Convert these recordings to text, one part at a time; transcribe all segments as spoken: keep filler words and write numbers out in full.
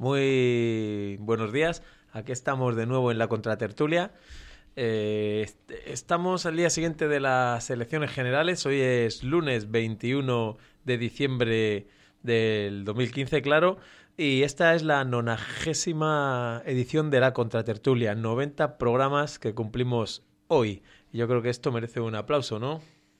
Muy buenos días. Aquí estamos de nuevo en la Contratertulia. Eh, est- estamos al día siguiente de las elecciones generales. Hoy es lunes veintiuno de diciembre del dos mil quince, claro. Y esta es la nonagésima edición de la Contratertulia. noventa programas que cumplimos hoy. Y yo creo que esto merece un aplauso, ¿no?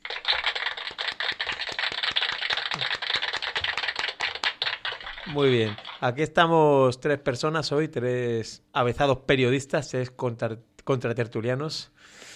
Muy bien. Aquí estamos tres personas hoy, tres avezados periodistas, tres contra, contratertulianos.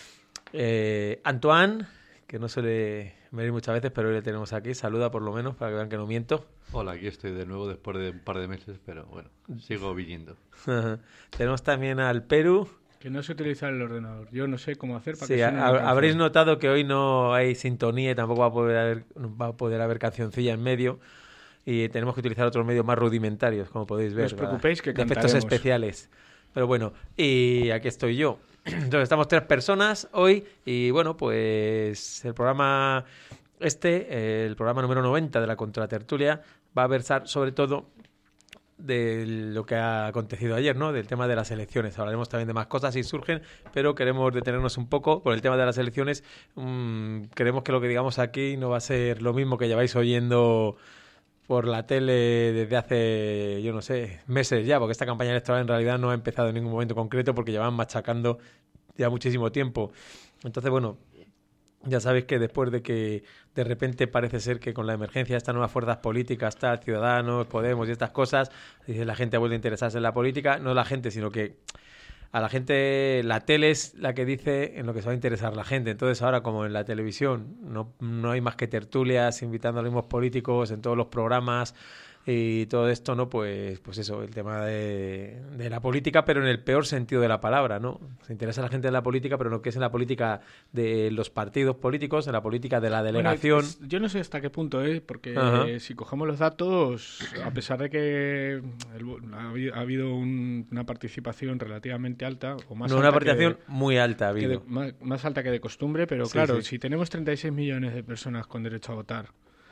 Eh, Antoine, que no suele venir muchas veces, pero hoy le tenemos aquí. Saluda por lo menos para que vean que no miento. Hola, aquí estoy de nuevo después de un par de meses, pero bueno, sigo viniendo. Tenemos también al Perú. Que no sé utilizar el ordenador. Yo no sé cómo hacer para Sí, que ha- suene una canción. habréis notado que hoy no hay sintonía y tampoco va a poder haber, va a poder haber cancioncilla en medio. Y tenemos que utilizar otros medios más rudimentarios, como podéis ver. No os preocupéis que de efectos cantaremos. especiales. Pero bueno, y aquí estoy yo. Entonces estamos tres personas hoy y bueno, pues el programa este, eh, el programa número noventa de la Contratertulia, va a versar sobre todo de lo que ha acontecido ayer, ¿no? Del tema de las elecciones. Hablaremos también de más cosas si surgen, pero queremos detenernos un poco por el tema de las elecciones. Mm, creemos que lo que digamos aquí no va a ser lo mismo que lleváis oyendo por la tele desde hace, yo no sé, meses ya, porque esta campaña electoral en realidad no ha empezado en ningún momento concreto porque llevan machacando ya muchísimo tiempo. Entonces, bueno, ya sabéis que después de que de repente parece ser que con la emergencia de estas nuevas fuerzas políticas, tal, Ciudadanos, Podemos y estas cosas, dice la gente ha vuelto a interesarse en la política, no la gente, sino que a la gente, la tele es la que dice en lo que se va a interesar la gente. Entonces ahora, como en la televisión no, no hay más que tertulias invitando a los mismos políticos en todos los programas y todo esto, ¿no? Pues, pues eso, el tema de, de la política, pero en el peor sentido de la palabra, ¿no? Se interesa a la gente en la política, pero no que es en la política de los partidos políticos, en la política de la delegación. Bueno, es- yo no sé hasta qué punto, ¿eh? Porque Ajá. eh, si cogemos los datos, a pesar de que el- ha habido, ha habido un- una participación relativamente alta, o más No, alta una participación que muy alta ha de- que de- habido. más, más alta que de costumbre, pero Sí, claro, sí. si tenemos treinta y seis millones de personas con derecho a votar,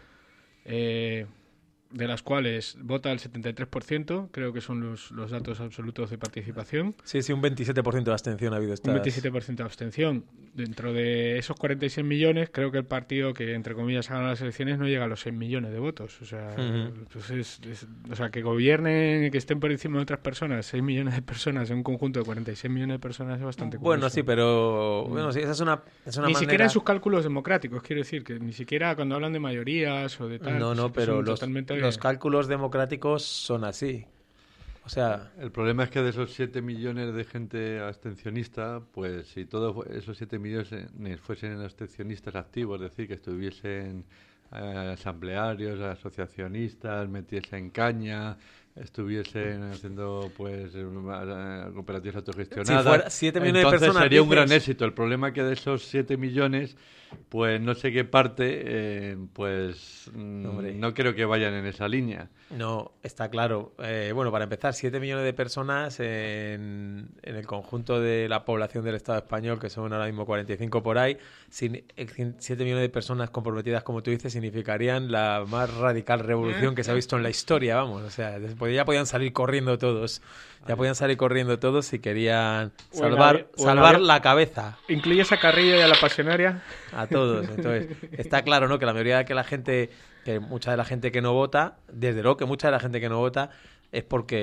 eh, de las cuales vota el setenta y tres por ciento, creo que son los, los datos absolutos de participación, Sí, sí, un veintisiete por ciento de abstención ha habido. Estas... un veintisiete por ciento de abstención. Dentro de esos cuarenta y seis millones, creo que el partido que, entre comillas, ha ganado las elecciones no llega a los seis millones de votos. O sea, Ujú. pues es- es- o sea que gobiernen, que estén por encima de otras personas, seis millones de personas en un conjunto de cuarenta y seis millones de personas es bastante curioso. Bueno, sí, pero bueno, sí, esa es una, es una Ni manera... siquiera en sus cálculos democráticos, quiero decir, que ni siquiera cuando hablan de mayorías o de tal. No, pues, no, que pero son los, totalmente- los cálculos democráticos son así. O sea, El problema es que de esos siete millones de gente abstencionista, pues si todos esos siete millones fuesen abstencionistas activos, es decir, que estuviesen eh, asamblearios, asociacionistas, metiesen caña, estuviesen haciendo pues eh, cooperativas autogestionadas, Si fuera siete millones de entonces personas, sería un dices- gran éxito. El problema es que de esos siete millones, pues no sé qué parte, eh, pues mm, Hombre. no creo que vayan en esa línea. no, está claro. Eh, bueno, para empezar, siete millones de personas en, en el conjunto de la población del Estado español, que son ahora mismo cuarenta y cinco por ahí, sin, siete millones de personas comprometidas, como tú dices, significarían la más radical revolución que se ha visto en la historia, vamos. O sea, después ya podían salir corriendo todos. Ya podían salir corriendo todos si querían O en salvar, avi- o en salvar avi- la cabeza. ¿Incluyes a Carrillo y a la Pasionaria? A todos. Entonces, está claro, ¿no? Que la mayoría de que la gente, que mucha de la gente que no vota, desde luego que mucha de la gente que no vota es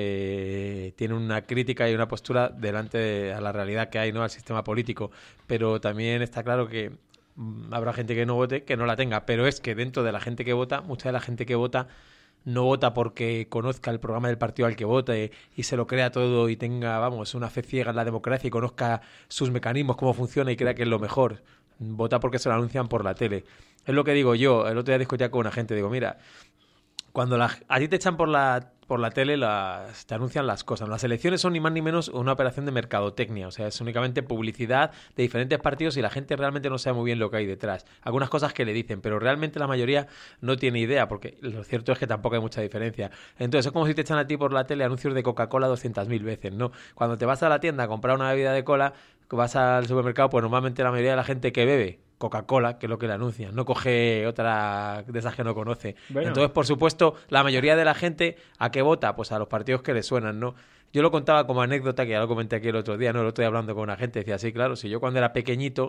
porque tiene una crítica y una postura delante de a la realidad que hay, ¿no? Al sistema político. Pero también está claro que mm, habrá gente que no vote que no la tenga. Pero es que dentro de la gente que vota, mucha de la gente que vota no vota porque conozca el programa del partido al que vote y se lo crea todo y tenga, vamos, una fe ciega en la democracia y conozca sus mecanismos, cómo funciona y crea que es lo mejor. Vota porque se lo anuncian por la tele. Es lo que digo yo. El otro día discutía con una gente. Digo, mira, cuando la, a ti te echan por la, por la tele, las, te anuncian las cosas. Las elecciones son ni más ni menos una operación de mercadotecnia. O sea, es únicamente publicidad de diferentes partidos y la gente realmente no sabe muy bien lo que hay detrás. Algunas cosas que le dicen, pero realmente la mayoría no tiene idea, porque lo cierto es que tampoco hay mucha diferencia. Entonces, es como si te echan a ti por la tele anuncios de Coca-Cola doscientas mil veces, ¿no? Cuando te vas a la tienda a comprar una bebida de cola, vas al supermercado, pues normalmente la mayoría de la gente que bebe Coca-Cola, que es lo que le anuncian, no coge otra de esas que no conoce. Bueno. Entonces, por supuesto, la mayoría de la gente, ¿a qué vota? Pues a los partidos que le suenan, ¿no? Yo lo contaba como anécdota, que ya lo comenté aquí el otro día, ¿no? Lo estoy hablando con una gente, decía, sí, claro, si yo cuando era pequeñito,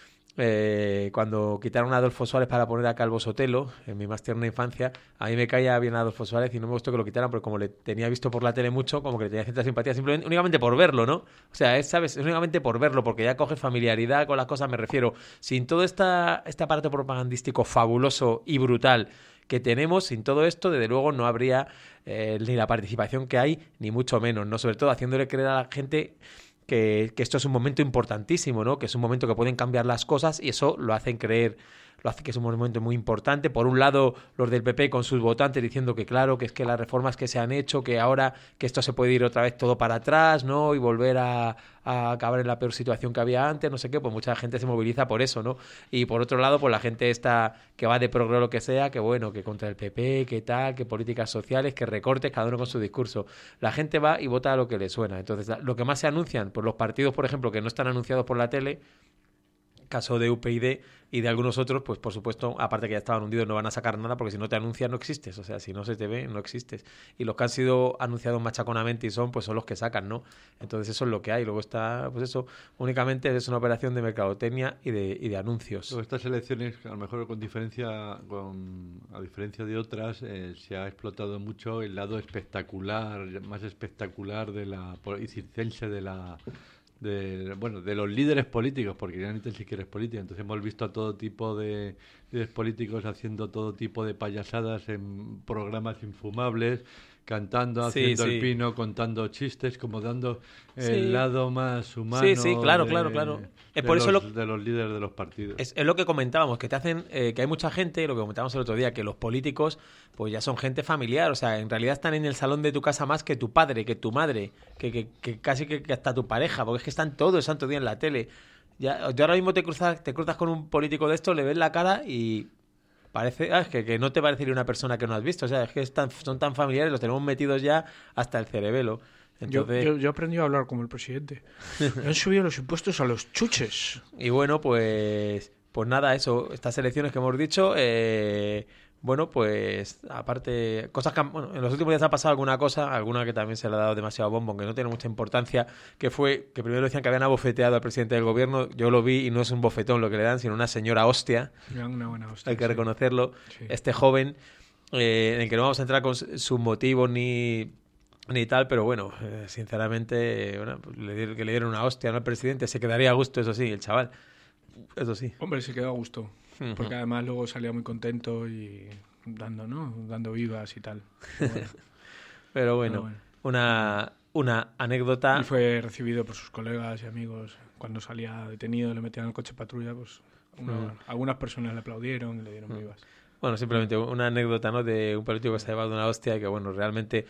eh, cuando quitaron a Adolfo Suárez para poner a Calvo Sotelo, en mi más tierna infancia, a mí me caía bien Adolfo Suárez y no me gustó que lo quitaran, porque como le tenía visto por la tele mucho, como que le tenía cierta simpatía, simplemente, únicamente por verlo, ¿no? O sea, es, ¿sabes? Es únicamente por verlo, porque ya coge familiaridad con las cosas, me refiero. Sin todo esta, este aparato propagandístico fabuloso y brutal que tenemos, sin todo esto, desde luego no habría eh, ni la participación que hay, ni mucho menos, ¿no? Sobre todo haciéndole creer a la gente que, que esto es un momento importantísimo, ¿no? Que es un momento que pueden cambiar las cosas y eso lo hacen creer, lo hace que es un momento muy importante. Por un lado, los del P P con sus votantes diciendo que claro, que es que las reformas que se han hecho, que ahora que esto se puede ir otra vez todo para atrás, ¿no? Y volver a, a acabar en la peor situación que había antes, no sé qué, pues mucha gente se moviliza por eso, ¿no? Y por otro lado, pues la gente está que va de progre lo que sea, que bueno, que contra el P P, que tal, que políticas sociales, que recortes, cada uno con su discurso. La gente va y vota a lo que le suena. Entonces, lo que más se anuncian, pues los partidos, por ejemplo, que no están anunciados por la tele, caso de U P YD y de algunos otros, pues por supuesto, aparte que ya estaban hundidos, no van a sacar nada, porque si no te anuncian no existes, o sea, si no se te ve, no existes. Y los que han sido anunciados machaconamente y son, pues son los que sacan, ¿no? Entonces eso es lo que hay. Luego está, pues eso, únicamente es una operación de mercadotecnia y de, y de anuncios. Luego estas elecciones, a lo mejor con diferencia, con, a diferencia de otras, eh, se ha explotado mucho el lado espectacular, más espectacular de la, y circense de la... De, bueno, de los líderes políticos, porque ya ni siquiera es política. Entonces hemos visto a todo tipo de líderes políticos haciendo todo tipo de payasadas en programas infumables, cantando, haciendo sí, sí. el pino, contando chistes, como dando el Sí. lado más humano Sí, sí, claro, de, claro, claro. Es de por los, eso lo- de los líderes de los partidos. Es, es lo que comentábamos, que te hacen, eh, que hay mucha gente, lo que comentábamos el otro día, que los políticos, pues ya son gente familiar, o sea, en realidad están en el salón de tu casa más que tu padre, que tu madre, que, que, que casi que, que hasta tu pareja, porque es que están todo el santo día en la tele. Ya, yo ahora mismo te cruzas, te cruzas con un político de esto, le ves la cara y parece, ah, es que, que no te parecería una persona que no has visto, o sea, es que es tan- son tan familiares, los tenemos metidos ya hasta el cerebelo. Yo, Entonces, yo, yo aprendí a hablar como el presidente. Me han subido los impuestos a los chuches. y bueno, pues pues nada, eso, estas elecciones que hemos dicho, eh, bueno, pues aparte, cosas que han- bueno, en los últimos días ha pasado alguna cosa, alguna que también se le ha dado demasiado bombo, que no tiene mucha importancia, que fue que primero decían que habían abofeteado al presidente del gobierno, yo lo vi y no es un bofetón lo que le dan, sino una señora hostia, Me dan una buena hostia. hay que sí. reconocerlo, Sí. este joven, eh, en el que no vamos a entrar con s- sus motivos ni ni tal, pero bueno, eh, sinceramente, eh, bueno, pues le dieron- que le dieron una hostia, ¿no? Al presidente, se quedaría a gusto, eso sí, el chaval, eso sí. Hombre, se quedó a gusto. Ujú. Porque además luego salía muy contento y dando, ¿no? Dando vivas y tal. Pero bueno. Pero bueno, Pero bueno. una, una anécdota. Y fue recibido por sus colegas y amigos. Cuando salía detenido, le metían al coche patrulla, pues una- Mm. algunas personas le aplaudieron y le dieron Mm. vivas. Bueno, simplemente una anécdota, ¿no? De un político que se ha llevado una hostia y que, bueno, realmente,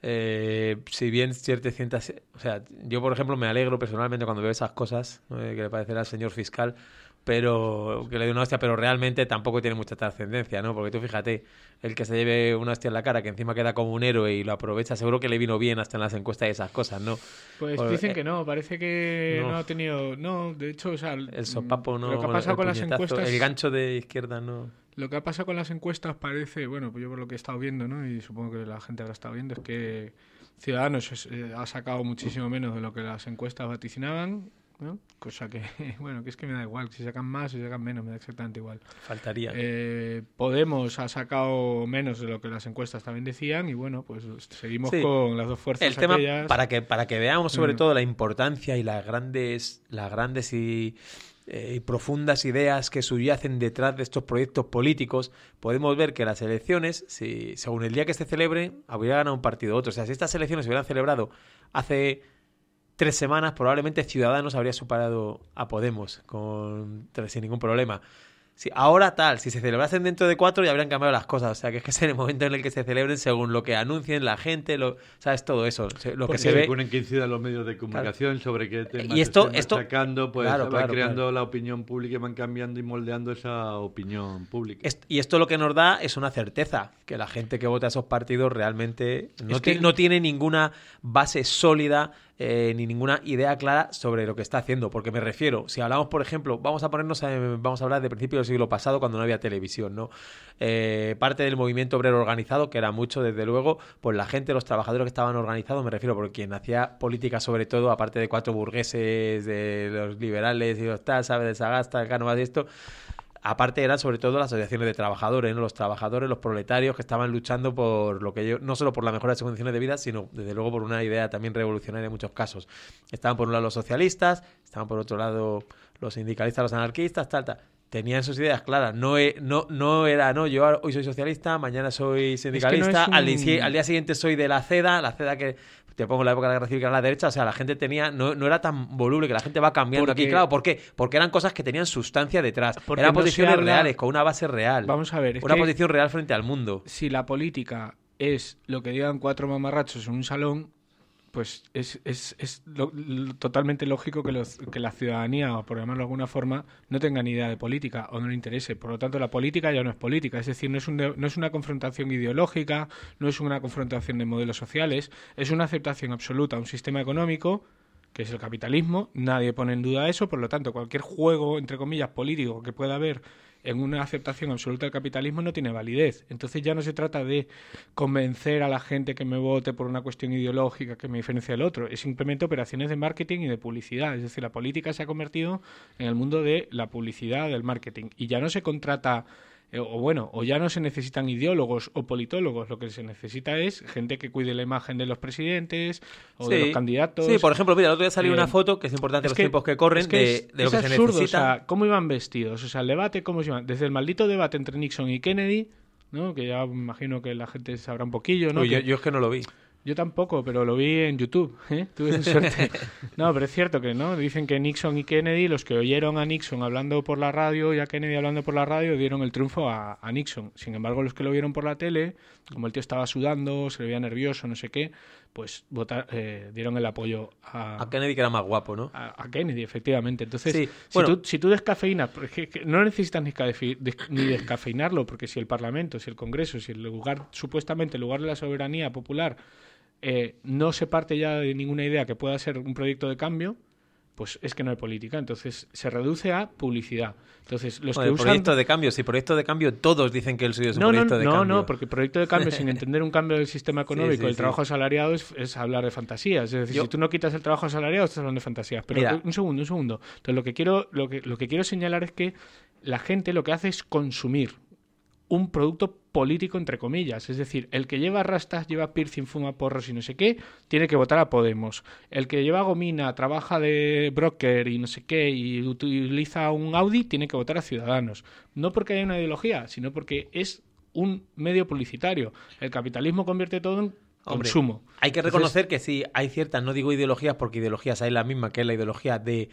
eh, si bien ciertas cientas... O sea, yo, por ejemplo, me alegro personalmente cuando veo esas cosas, ¿no? Que le parecerá al señor fiscal, pero que le dé una hostia, pero realmente tampoco tiene mucha trascendencia, ¿no? Porque tú fíjate, el que se lleve una hostia en la cara, que encima queda como un héroe y lo aprovecha, seguro que le vino bien hasta en las encuestas y esas cosas, ¿no? Pues Pues, dicen eh, que no, parece que no. no, ha tenido... No, de hecho, o sea... El sopapo no... Lo que ha pasado el con las puñetazo, encuestas... El gancho de izquierda no... Lo que ha pasado con las encuestas parece, bueno, pues yo por lo que he estado viendo, ¿no? Y supongo que la gente habrá estado viendo, es que Ciudadanos es- eh, ha sacado muchísimo menos de lo que las encuestas vaticinaban, ¿no? Cosa que, bueno, que es que me da igual, si sacan más o si sacan menos, me da exactamente igual. Faltaría. Eh, Podemos ha sacado menos de lo que las encuestas también decían y bueno, pues seguimos Sí. con las dos fuerzas El tema, aquellas. para que, para que veamos sobre Mm. todo la importancia y las grandes, las grandes y, eh, y profundas ideas que subyacen detrás de estos proyectos políticos, podemos ver que las elecciones, si, según el día que se celebren, habría ganado un partido u otro. O sea, si estas elecciones se hubieran celebrado hace tres semanas, probablemente Ciudadanos habría superado a Podemos con, sin ningún problema. Si ahora tal, si se celebrasen dentro de cuatro ya habrían cambiado las cosas. O sea, que es que es en el momento en el que se celebren según lo que anuncien la gente, lo, ¿sabes? Todo eso. Se- Lo que Pues se Sí, ve... según en que incidan los medios de comunicación sobre qué temas Y esto- estén esto- machacando, pues claro, va claro, creando claro. la opinión pública y van cambiando y moldeando esa opinión pública. Est- Y esto lo que nos da es una certeza, que la gente que vota a esos partidos realmente no, Es que- ti- no tiene ninguna base sólida eh, ni ninguna idea clara sobre lo que está haciendo. Porque me refiero, si hablamos, por ejemplo, vamos a ponernos, a, vamos a hablar de principios del siglo pasado, cuando no había televisión, ¿no? Eh, parte del movimiento obrero organizado, que era mucho, desde luego, pues la gente, los trabajadores que estaban organizados, me refiero, porque quien hacía política, sobre todo, aparte de cuatro burgueses, de los liberales y los tal, ¿sabes? De Sagasta, de Cánovas y esto, aparte eran sobre todo las asociaciones de trabajadores, ¿no? Los trabajadores, los proletarios que estaban luchando por lo que ellos, no solo por la mejora de sus condiciones de vida, sino desde luego por una idea también revolucionaria en muchos casos. Estaban por un lado los socialistas, estaban por otro lado los sindicalistas, los anarquistas, tal, tal. Tenían sus ideas claras. No, he, no, no era, no, yo hoy soy socialista, mañana soy sindicalista, es que no es un... al, al día siguiente soy de la CEDA, la CEDA que te pongo en la época de la guerra civil, que era la derecha, o sea, la gente tenía, no, no era tan voluble, que la gente va cambiando porque... aquí, claro, ¿por qué? Porque eran cosas que tenían sustancia detrás, porque eran no posiciones habla... reales, con una base real. Vamos a ver, es una que posición real frente al mundo. Si la política es lo que digan cuatro mamarrachos en un salón, pues es, es, es lo, lo, totalmente lógico que, los, que la ciudadanía, o por llamarlo de alguna forma, no tenga ni idea de política o no le interese. Por lo tanto, la política ya no es política. Es decir, no es, un de, no es una confrontación ideológica, no es una confrontación de modelos sociales, es una aceptación absoluta a un sistema económico que es el capitalismo. Nadie pone en duda eso. Por lo tanto, cualquier juego, entre comillas, político que pueda haber en una aceptación absoluta del capitalismo no tiene validez. Entonces ya no se trata de convencer a la gente que me vote por una cuestión ideológica que me diferencia del otro. Es simplemente operaciones de marketing y de publicidad. Es decir, la política se ha convertido en el mundo de la publicidad, del marketing. Y ya no se contrata, eh, o bueno, o ya no se necesitan ideólogos o politólogos. Lo que se necesita es gente que cuide la imagen de los presidentes o sí, de los candidatos. Sí, por ejemplo, mira, el otro día salió eh, una foto, que es importante en los que, tiempos que corren, es que de, es, de lo es que absurdo, se necesita. O sea, cómo iban vestidos, o sea, el debate, cómo se iban. Desde el maldito debate entre Nixon y Kennedy, ¿no? Que ya me imagino que la gente sabrá un poquillo, ¿no? Uy, que... yo, yo es que no lo vi. Yo tampoco, pero lo vi en YouTube, ¿eh? Tuve suerte. No, pero es cierto que no. Dicen que Nixon y Kennedy, los que oyeron a Nixon hablando por la radio y a Kennedy hablando por la radio, dieron el triunfo a, a Nixon. Sin embargo, los que lo vieron por la tele, como el tío estaba sudando, se le veía nervioso, no sé qué, pues votar, eh, dieron el apoyo a... A Kennedy, que era más guapo, ¿no? A, a Kennedy, efectivamente. Entonces, sí, si, bueno. tú, si tú descafeinas, porque no necesitas ni, cadefi, des, ni descafeinarlo, porque si el Parlamento, si el Congreso, si el lugar, supuestamente el lugar de la soberanía popular... Eh, no se parte ya de ninguna idea que pueda ser un proyecto de cambio, pues es que no hay política. Entonces se reduce a publicidad. Entonces los bueno, que usan... proyecto de cambio, si proyecto de cambio todos dicen que el suyo es un no, proyecto no, de no, cambio. No, no, porque proyecto de cambio sin entender un cambio del sistema económico, sí, sí, el sí. trabajo asalariado es, es hablar de fantasías. Es decir, Yo... si tú no quitas el trabajo asalariado estás hablando de fantasías. Pero Mira. un segundo, un segundo. Entonces lo que quiero, lo que, lo que quiero señalar es que la gente lo que hace es consumir un producto político, entre comillas. Es decir, el que lleva rastas, lleva piercing, fuma porros y no sé qué, tiene que votar a Podemos. El que lleva gomina, trabaja de broker y no sé qué, y utiliza un Audi, tiene que votar a Ciudadanos. No porque haya una ideología, sino porque es un medio publicitario. El capitalismo convierte todo en Hombre, consumo. Hay que reconocer Entonces, que sí, hay ciertas, no digo ideologías, porque ideologías hay la misma, que es la ideología de,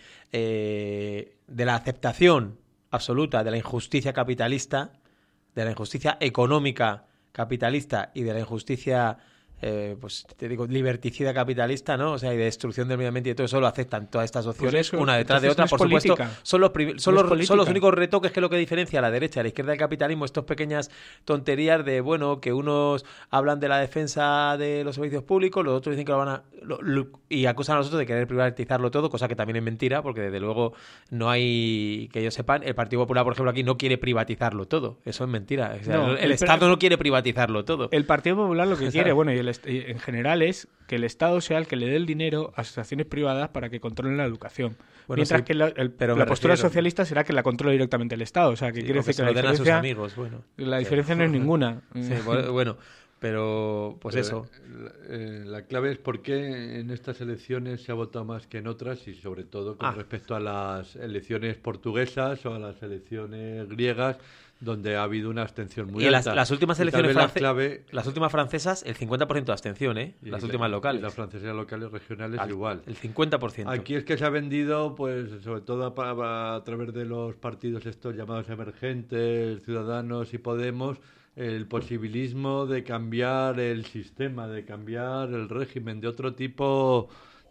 eh, de la aceptación absoluta de la injusticia capitalista, de la injusticia económica capitalista y de la injusticia, eh, pues te digo, liberticida capitalista, ¿no? O sea, y de destrucción del medio ambiente y todo eso lo aceptan todas estas opciones, pues eso, una detrás de otra, no por política. Supuesto. Son los, son, no los, son los únicos retoques que es lo que diferencia a la derecha, a la izquierda del capitalismo, estas pequeñas tonterías de, bueno, que unos hablan de la defensa de los servicios públicos, los otros dicen que lo van a... Lo, lo, y acusan a nosotros de querer privatizarlo todo, cosa que también es mentira, porque desde luego no hay, que ellos sepan, el Partido Popular, por ejemplo, aquí no quiere privatizarlo todo. Eso es mentira. O sea, no, el, el Estado no quiere privatizarlo todo. El Partido Popular lo que quiere, bueno, y el, en general es que el Estado sea el que le dé el dinero a asociaciones privadas para que controlen la educación. Bueno, Mientras sí, que la, el, pero la postura refiero... socialista será que la controle directamente el Estado. O sea, que sí, quiere decir que, que la diferencia, a sus amigos, bueno. La diferencia sí. no es ninguna. Sí, bueno... Pero, pues Pero, eso. La, eh, la clave es por qué en estas elecciones se ha votado más que en otras y sobre todo con ah. respecto a las elecciones portuguesas o a las elecciones griegas, donde ha habido una abstención muy y alta. Las, las últimas elecciones france- la clave... las últimas francesas, el cincuenta por ciento de abstención, ¿eh? Y las la, últimas locales. Y las francesas locales regionales Al, igual. El cincuenta por ciento. Aquí es que se ha vendido, pues, sobre todo a, a, a través de los partidos estos llamados emergentes, Ciudadanos y Podemos, el posibilismo de cambiar el sistema, de cambiar el régimen, de otro tipo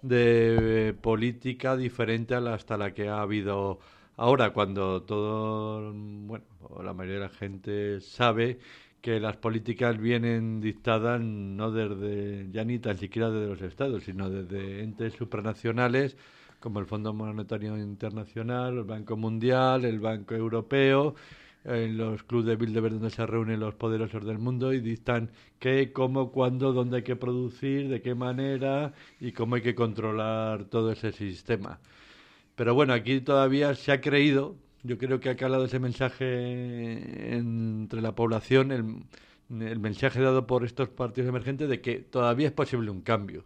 de política diferente a la, hasta la que ha habido ahora, cuando todo, bueno, la mayoría de la gente sabe que las políticas vienen dictadas no desde, ya ni tan siquiera desde los estados, sino desde entes supranacionales como el Fondo Monetario Internacional, el Banco Mundial, el Banco Europeo, en los clubes de Bilderberg donde se reúnen los poderosos del mundo y dictan qué, cómo, cuándo, dónde hay que producir, de qué manera y cómo hay que controlar todo ese sistema. Pero bueno, aquí todavía se ha creído, yo creo que ha calado ese mensaje entre la población, el, el mensaje dado por estos partidos emergentes de que todavía es posible un cambio.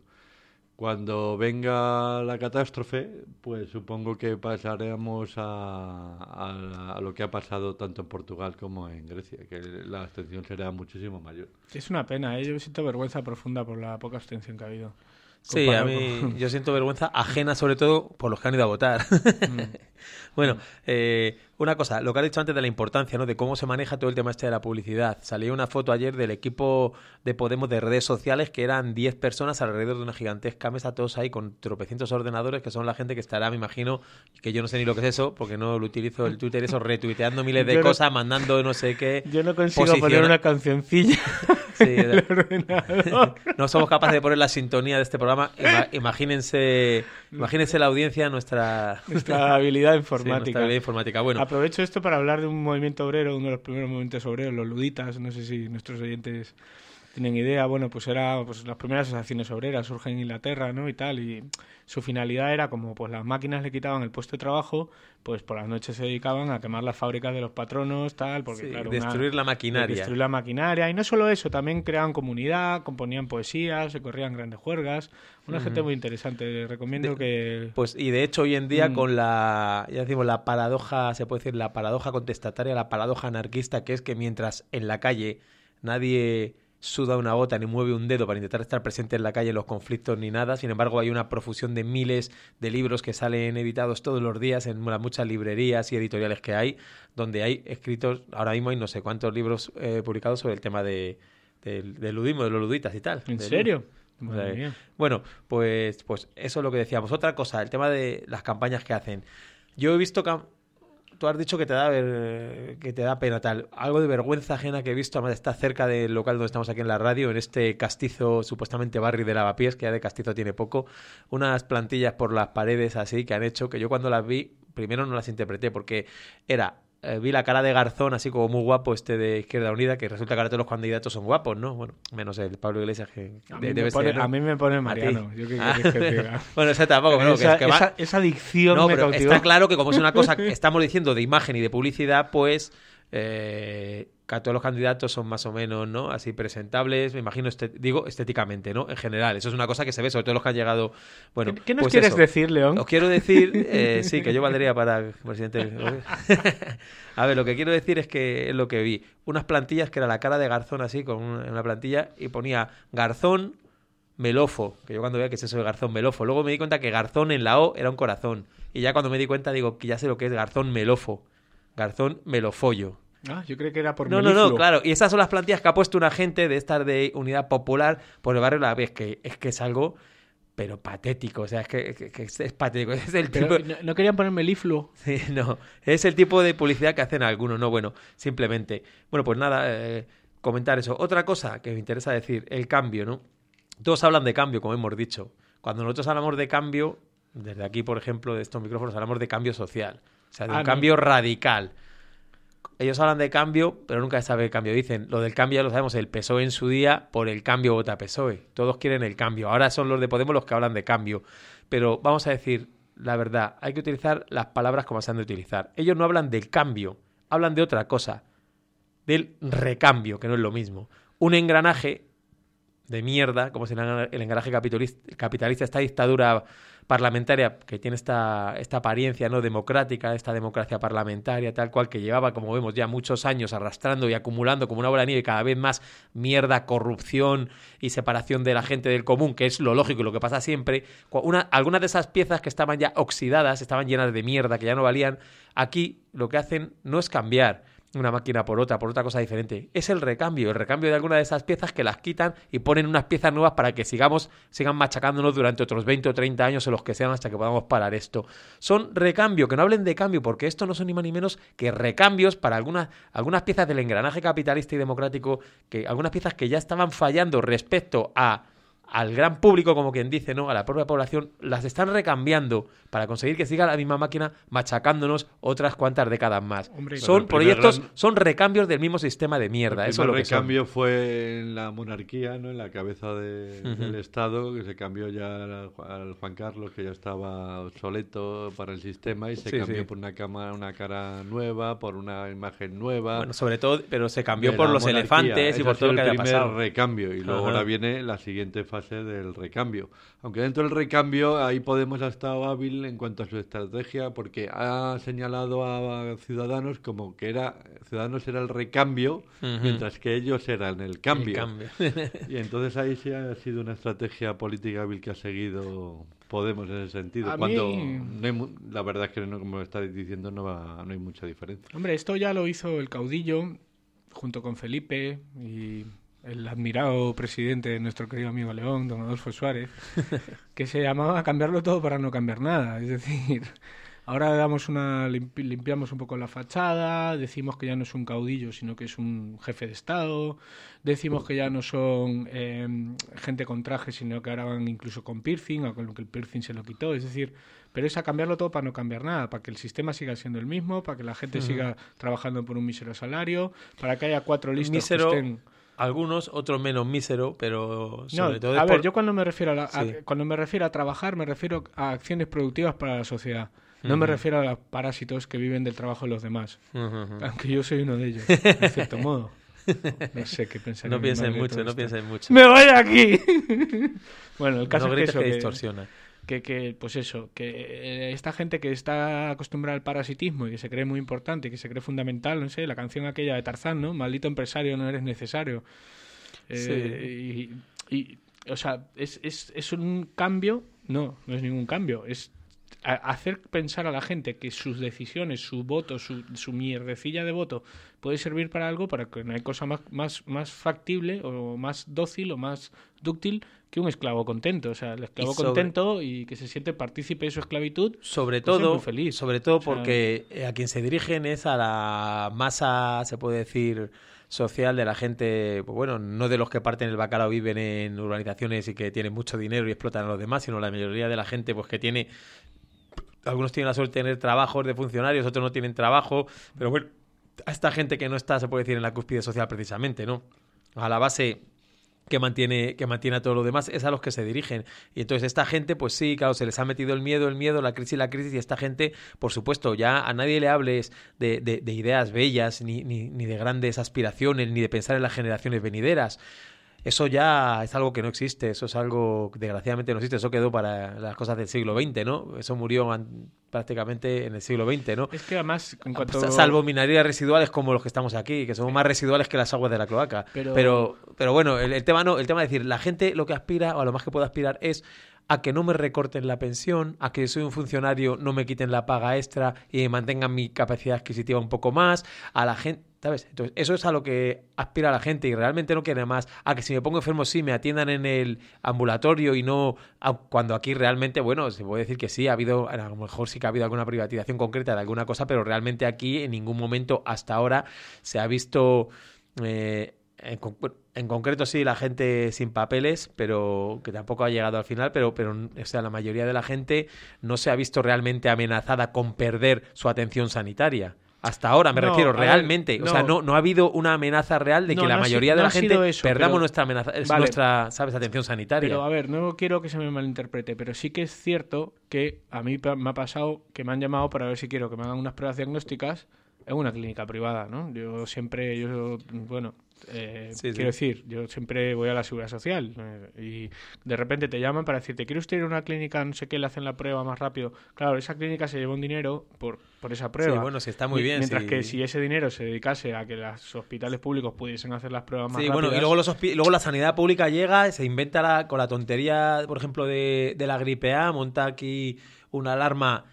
Cuando venga la catástrofe, pues supongo que pasaremos a, a, a lo que ha pasado tanto en Portugal como en Grecia, que la abstención será muchísimo mayor. Es una pena, ¿eh? Yo siento vergüenza profunda por la poca abstención que ha habido. Sí, a mí con... yo siento vergüenza ajena sobre todo por los que han ido a votar. Mm. Bueno, eh, una cosa, lo que has dicho antes de la importancia, ¿no? De cómo se maneja todo el tema este de la publicidad. Salió una foto ayer del equipo de Podemos de redes sociales que eran diez personas alrededor de una gigantesca mesa, todos ahí con tropecientos ordenadores, que son la gente que estará, me imagino, que yo no sé ni lo que es eso, porque no lo utilizo el Twitter, eso, retuiteando miles de yo cosas, no, mandando no sé qué. Yo no consigo posiciona... poner una cancioncilla. Sí, el ordenador. No somos capaces de poner la sintonía de este programa. Ima- imagínense, imagínense la audiencia, nuestra nuestra habilidad informática. Sí, nuestra habilidad informática. Bueno, aprovecho esto para hablar de un movimiento obrero, uno de los primeros movimientos obreros, los luditas. No sé si nuestros oyentes tienen idea. Bueno, pues era pues las primeras asociaciones obreras surgen en Inglaterra, ¿no? Y tal, y su finalidad era como pues las máquinas le quitaban el puesto de trabajo, pues por las noches se dedicaban a quemar las fábricas de los patronos, tal, porque sí, claro, destruir una, la maquinaria. Destruir la maquinaria, y no solo eso, también creaban comunidad, componían poesías, se corrían grandes juergas, una uh-huh. gente muy interesante, recomiendo de, que... Pues y de hecho hoy en día mm. con la, ya decimos, la paradoja, se puede decir la paradoja contestataria, la paradoja anarquista, que es que mientras en la calle nadie suda una gota ni mueve un dedo para intentar estar presente en la calle en los conflictos ni nada, sin embargo hay una profusión de miles de libros que salen editados todos los días en las muchas librerías y editoriales que hay, donde hay escritos, ahora mismo hay no sé cuántos libros eh, publicados sobre el tema de, de, del ludismo, de los luditas y tal. ¿En serio? O sea, bueno, pues, pues eso es lo que decíamos. Otra cosa, el tema de las campañas que hacen. Yo he visto... Cam- Tú has dicho que te da ver, que te da pena tal. Algo de vergüenza ajena que he visto, además está cerca del local donde estamos aquí en la radio, en este castizo, supuestamente barrio de Lavapiés, que ya de castizo tiene poco, unas plantillas por las paredes así que han hecho, que yo cuando las vi, primero no las interpreté, porque era... Eh, vi la cara de Garzón, así como muy guapo este de Izquierda Unida, que resulta que ahora todos los candidatos son guapos, ¿no? Bueno, menos el Pablo Iglesias, que a de, mí debe pone, ser, ¿no? A mí me pone Mariano. Yo qué quieres que te diga. Bueno, ese tampoco, pero esa, que, que va... esa, esa dicción no, me pero cautivó. Está claro que como es una cosa que estamos diciendo de imagen y de publicidad, pues... Eh, que todos los candidatos son más o menos, ¿no? Así presentables, me imagino, este, digo estéticamente, ¿no? En general, eso es una cosa que se ve, sobre todo los que han llegado. Bueno, ¿Qué, qué nos pues quieres eso. decir, León? Os quiero decir, eh, sí, que yo valdría para presidente. A ver, lo que quiero decir es que es lo que vi, unas plantillas que era la cara de Garzón así, con una, una plantilla, y ponía Garzón Melofo, que yo cuando veía que es eso de Garzón Melofo, luego me di cuenta que Garzón en la O era un corazón, y ya cuando me di cuenta digo que ya sé lo que es Garzón Melofo, Garzón Melofollo. Ah, yo creo que era por No, melifluo. no, no, claro. Y esas son las plantillas que ha puesto una gente de estar de Unidad Popular por el barrio La Vez, que es que es algo, pero patético. O sea, es que, que, que es, es patético. Es el pero tipo... no, no querían poner melifluo. Sí, no. Es el tipo de publicidad que hacen algunos, no, bueno, simplemente. Bueno, pues nada, eh, comentar eso. Otra cosa que me interesa decir, el cambio, ¿no? Todos hablan de cambio, como hemos dicho. Cuando nosotros hablamos de cambio, desde aquí, por ejemplo, de estos micrófonos, hablamos de cambio social. O sea, de un ah, cambio no. radical. Ellos hablan de cambio, pero nunca se sabe el cambio. Dicen, lo del cambio ya lo sabemos, el P S O E en su día, por el cambio vota P S O E. Todos quieren el cambio. Ahora son los de Podemos los que hablan de cambio. Pero vamos a decir la verdad, hay que utilizar las palabras como se han de utilizar. Ellos no hablan del cambio, hablan de otra cosa, del recambio, que no es lo mismo. Un engranaje de mierda, como es el engranaje capitalista, capitalista, esta dictadura parlamentaria que tiene esta, esta apariencia no democrática, esta democracia parlamentaria tal cual, que llevaba, como vemos, ya muchos años arrastrando y acumulando como una bola de nieve cada vez más mierda, corrupción y separación de la gente del común, que es lo lógico y lo que pasa siempre. Una, algunas de esas piezas que estaban ya oxidadas, estaban llenas de mierda, que ya no valían, aquí lo que hacen no es cambiar, una máquina por otra, por otra cosa diferente. Es el recambio, el recambio de alguna de esas piezas que las quitan y ponen unas piezas nuevas para que sigamos, sigan machacándonos durante otros veinte o treinta años o los que sean hasta que podamos parar esto. Son recambio, que no hablen de cambio, porque esto no son ni más ni menos que recambios para algunas, algunas piezas del engranaje capitalista y democrático, que algunas piezas que ya estaban fallando respecto a al gran público, como quien dice, ¿no? A la propia población, las están recambiando para conseguir que siga la misma máquina machacándonos otras cuantas décadas más. Hombre, son proyectos, gran... son recambios del mismo sistema de mierda. El Eso es lo que recambio son. fue en la monarquía, ¿no? En la cabeza de, uh-huh. del Estado, que se cambió ya al, al Juan Carlos, que ya estaba obsoleto para el sistema, y se sí, cambió sí. por una cámara, una cara nueva, por una imagen nueva. Bueno, sobre todo, pero se cambió por los monarquía. elefantes Ese y por todo lo que había pasado. El primer recambio, y luego uh-huh. ahora viene la siguiente fase del recambio. Aunque dentro del recambio ahí Podemos ha estado hábil en cuanto a su estrategia, porque ha señalado a Ciudadanos como que era Ciudadanos era el recambio, uh-huh. mientras que ellos eran el cambio. El cambio. Y entonces ahí sí ha sido una estrategia política hábil que ha seguido Podemos en ese sentido. A Cuando mí... no hay, la verdad es que no, como estáis diciendo, no, va, no hay mucha diferencia. Hombre, esto ya lo hizo el caudillo junto con Felipe y el admirado presidente de nuestro querido amigo León, don Adolfo Suárez, que se llamaba cambiarlo todo para no cambiar nada. Es decir, ahora damos una limpi- limpiamos un poco la fachada, decimos que ya no es un caudillo, sino que es un jefe de Estado, decimos que ya no son eh, gente con traje, sino que ahora van incluso con piercing, o con lo que el piercing se lo quitó. Es decir, pero es a cambiarlo todo para no cambiar nada, para que el sistema siga siendo el mismo, para que la gente uh-huh. siga trabajando por un mísero salario, para que haya cuatro listos mísero... que estén... Algunos, otros menos mísero, pero sobre no, todo... A ver, por... yo cuando me refiero a, la, sí. a cuando me refiero a trabajar, me refiero a acciones productivas para la sociedad. No uh-huh. me refiero a los parásitos que viven del trabajo de los demás. Uh-huh. Aunque yo soy uno de ellos, en cierto modo. No sé qué pensar. No piensen mucho, no piensen mucho. ¡Me voy aquí! Bueno, el caso no es que eso... que que... distorsiona. Que, que, pues eso, que esta gente que está acostumbrada al parasitismo y que se cree muy importante y que se cree fundamental, no sé, la canción aquella de Tarzán, ¿no? Maldito empresario, no eres necesario. Eh, sí. y, y, o sea, ¿es, es, ¿es un cambio? No, no es ningún cambio. Es a, hacer pensar a la gente que sus decisiones, su voto, su, su mierdecilla de voto puede servir para algo, para que no hay cosa más, más, más factible o más dócil o más dúctil que un esclavo contento. O sea, el esclavo y sobre... contento y que se siente partícipe de su esclavitud. Sobre pues todo, muy feliz. sobre todo o sea... porque a quien se dirigen es a la masa, se puede decir, social de la gente, pues bueno, no de los que parten el bacalao, viven en urbanizaciones y que tienen mucho dinero y explotan a los demás, sino la mayoría de la gente pues que tiene, algunos tienen la suerte de tener trabajos de funcionarios, otros no tienen trabajo, pero bueno, a esta gente que no está, se puede decir, en la cúspide social precisamente, ¿no? A la base que mantiene que mantiene a todo lo demás, es a los que se dirigen. Y entonces esta gente, pues sí, claro, se les ha metido el miedo, el miedo, la crisis, la crisis, y esta gente, por supuesto, ya a nadie le hables de, de, de ideas bellas, ni, ni, ni de grandes aspiraciones, ni de pensar en las generaciones venideras. Eso ya es algo que no existe, eso es algo que desgraciadamente no existe, eso quedó para las cosas del siglo veinte, ¿no? Eso murió an- prácticamente en el siglo veinte, ¿no? Es que además, en cuanto... Salvo minerías residuales como los que estamos aquí, que son más residuales que las aguas de la cloaca. Pero, pero, pero bueno, el, el tema no, el tema es decir, la gente lo que aspira, o a lo más que puede aspirar, es a que no me recorten la pensión, a que soy un funcionario, no me quiten la paga extra y mantengan mi capacidad adquisitiva un poco más, a la gente, ¿sabes? Entonces, eso es a lo que aspira la gente y realmente no quiere más a que si me pongo enfermo sí me atiendan en el ambulatorio y no a, cuando aquí realmente, bueno, se puede decir que sí, ha habido, a lo mejor sí que ha habido alguna privatización concreta de alguna cosa, pero realmente aquí en ningún momento hasta ahora se ha visto... Eh, En, con, en concreto sí, la gente sin papeles, pero que tampoco ha llegado al final, pero, pero o sea, la mayoría de la gente no se ha visto realmente amenazada con perder su atención sanitaria. Hasta ahora, me no, refiero, realmente. Ver, no. O sea, no, no ha habido una amenaza real de no, que la no mayoría si, de la gente eso, perdamos pero, nuestra amenaza, vale, nuestra, ¿sabes?, atención sanitaria. Pero, a ver, no quiero que se me malinterprete, pero sí que es cierto que a mí me ha pasado que me han llamado para ver si quiero que me hagan unas pruebas diagnósticas en una clínica privada, ¿no? Yo siempre, yo, bueno... Eh, sí, quiero sí. decir, yo siempre voy a la Seguridad Social eh, y de repente te llaman para decirte, ¿quiere usted ir a una clínica, no sé qué, le hacen la prueba más rápido? Claro, esa clínica se lleva un dinero por, por esa prueba. Sí, bueno, sí, está muy bien. Mientras sí. que si ese dinero se dedicase a que los hospitales públicos pudiesen hacer las pruebas más sí, rápidas... Bueno, y luego, los hospi- luego la sanidad pública llega, se inventa la, con la tontería, por ejemplo, de, de la gripe A, monta aquí una alarma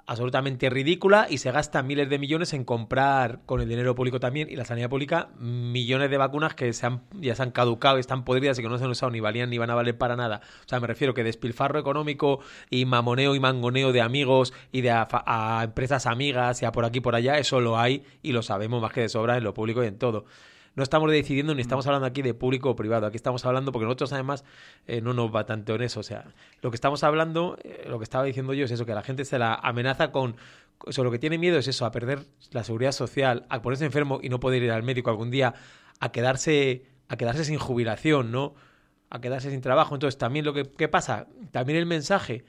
absolutamente ridícula y se gasta miles de millones en comprar, con el dinero público también, y la sanidad pública, millones de vacunas que se han, ya se han caducado y están podridas y que no se han usado ni valían ni van a valer para nada. O sea, me refiero que despilfarro económico y mamoneo y mangoneo de amigos y de a, a empresas amigas y a por aquí y por allá, eso lo hay y lo sabemos más que de sobra en lo público y en todo. No estamos decidiendo ni estamos hablando aquí de público o privado. Aquí estamos hablando, porque nosotros además eh, no nos va tanto en eso. O sea, lo que estamos hablando, eh, lo que estaba diciendo yo es eso, que la gente se la amenaza con... O sea, lo que tiene miedo es eso, a perder la seguridad social, a ponerse enfermo y no poder ir al médico algún día, a quedarse, a quedarse sin jubilación, ¿no? A quedarse sin trabajo. Entonces, también lo que ¿qué pasa? También el mensaje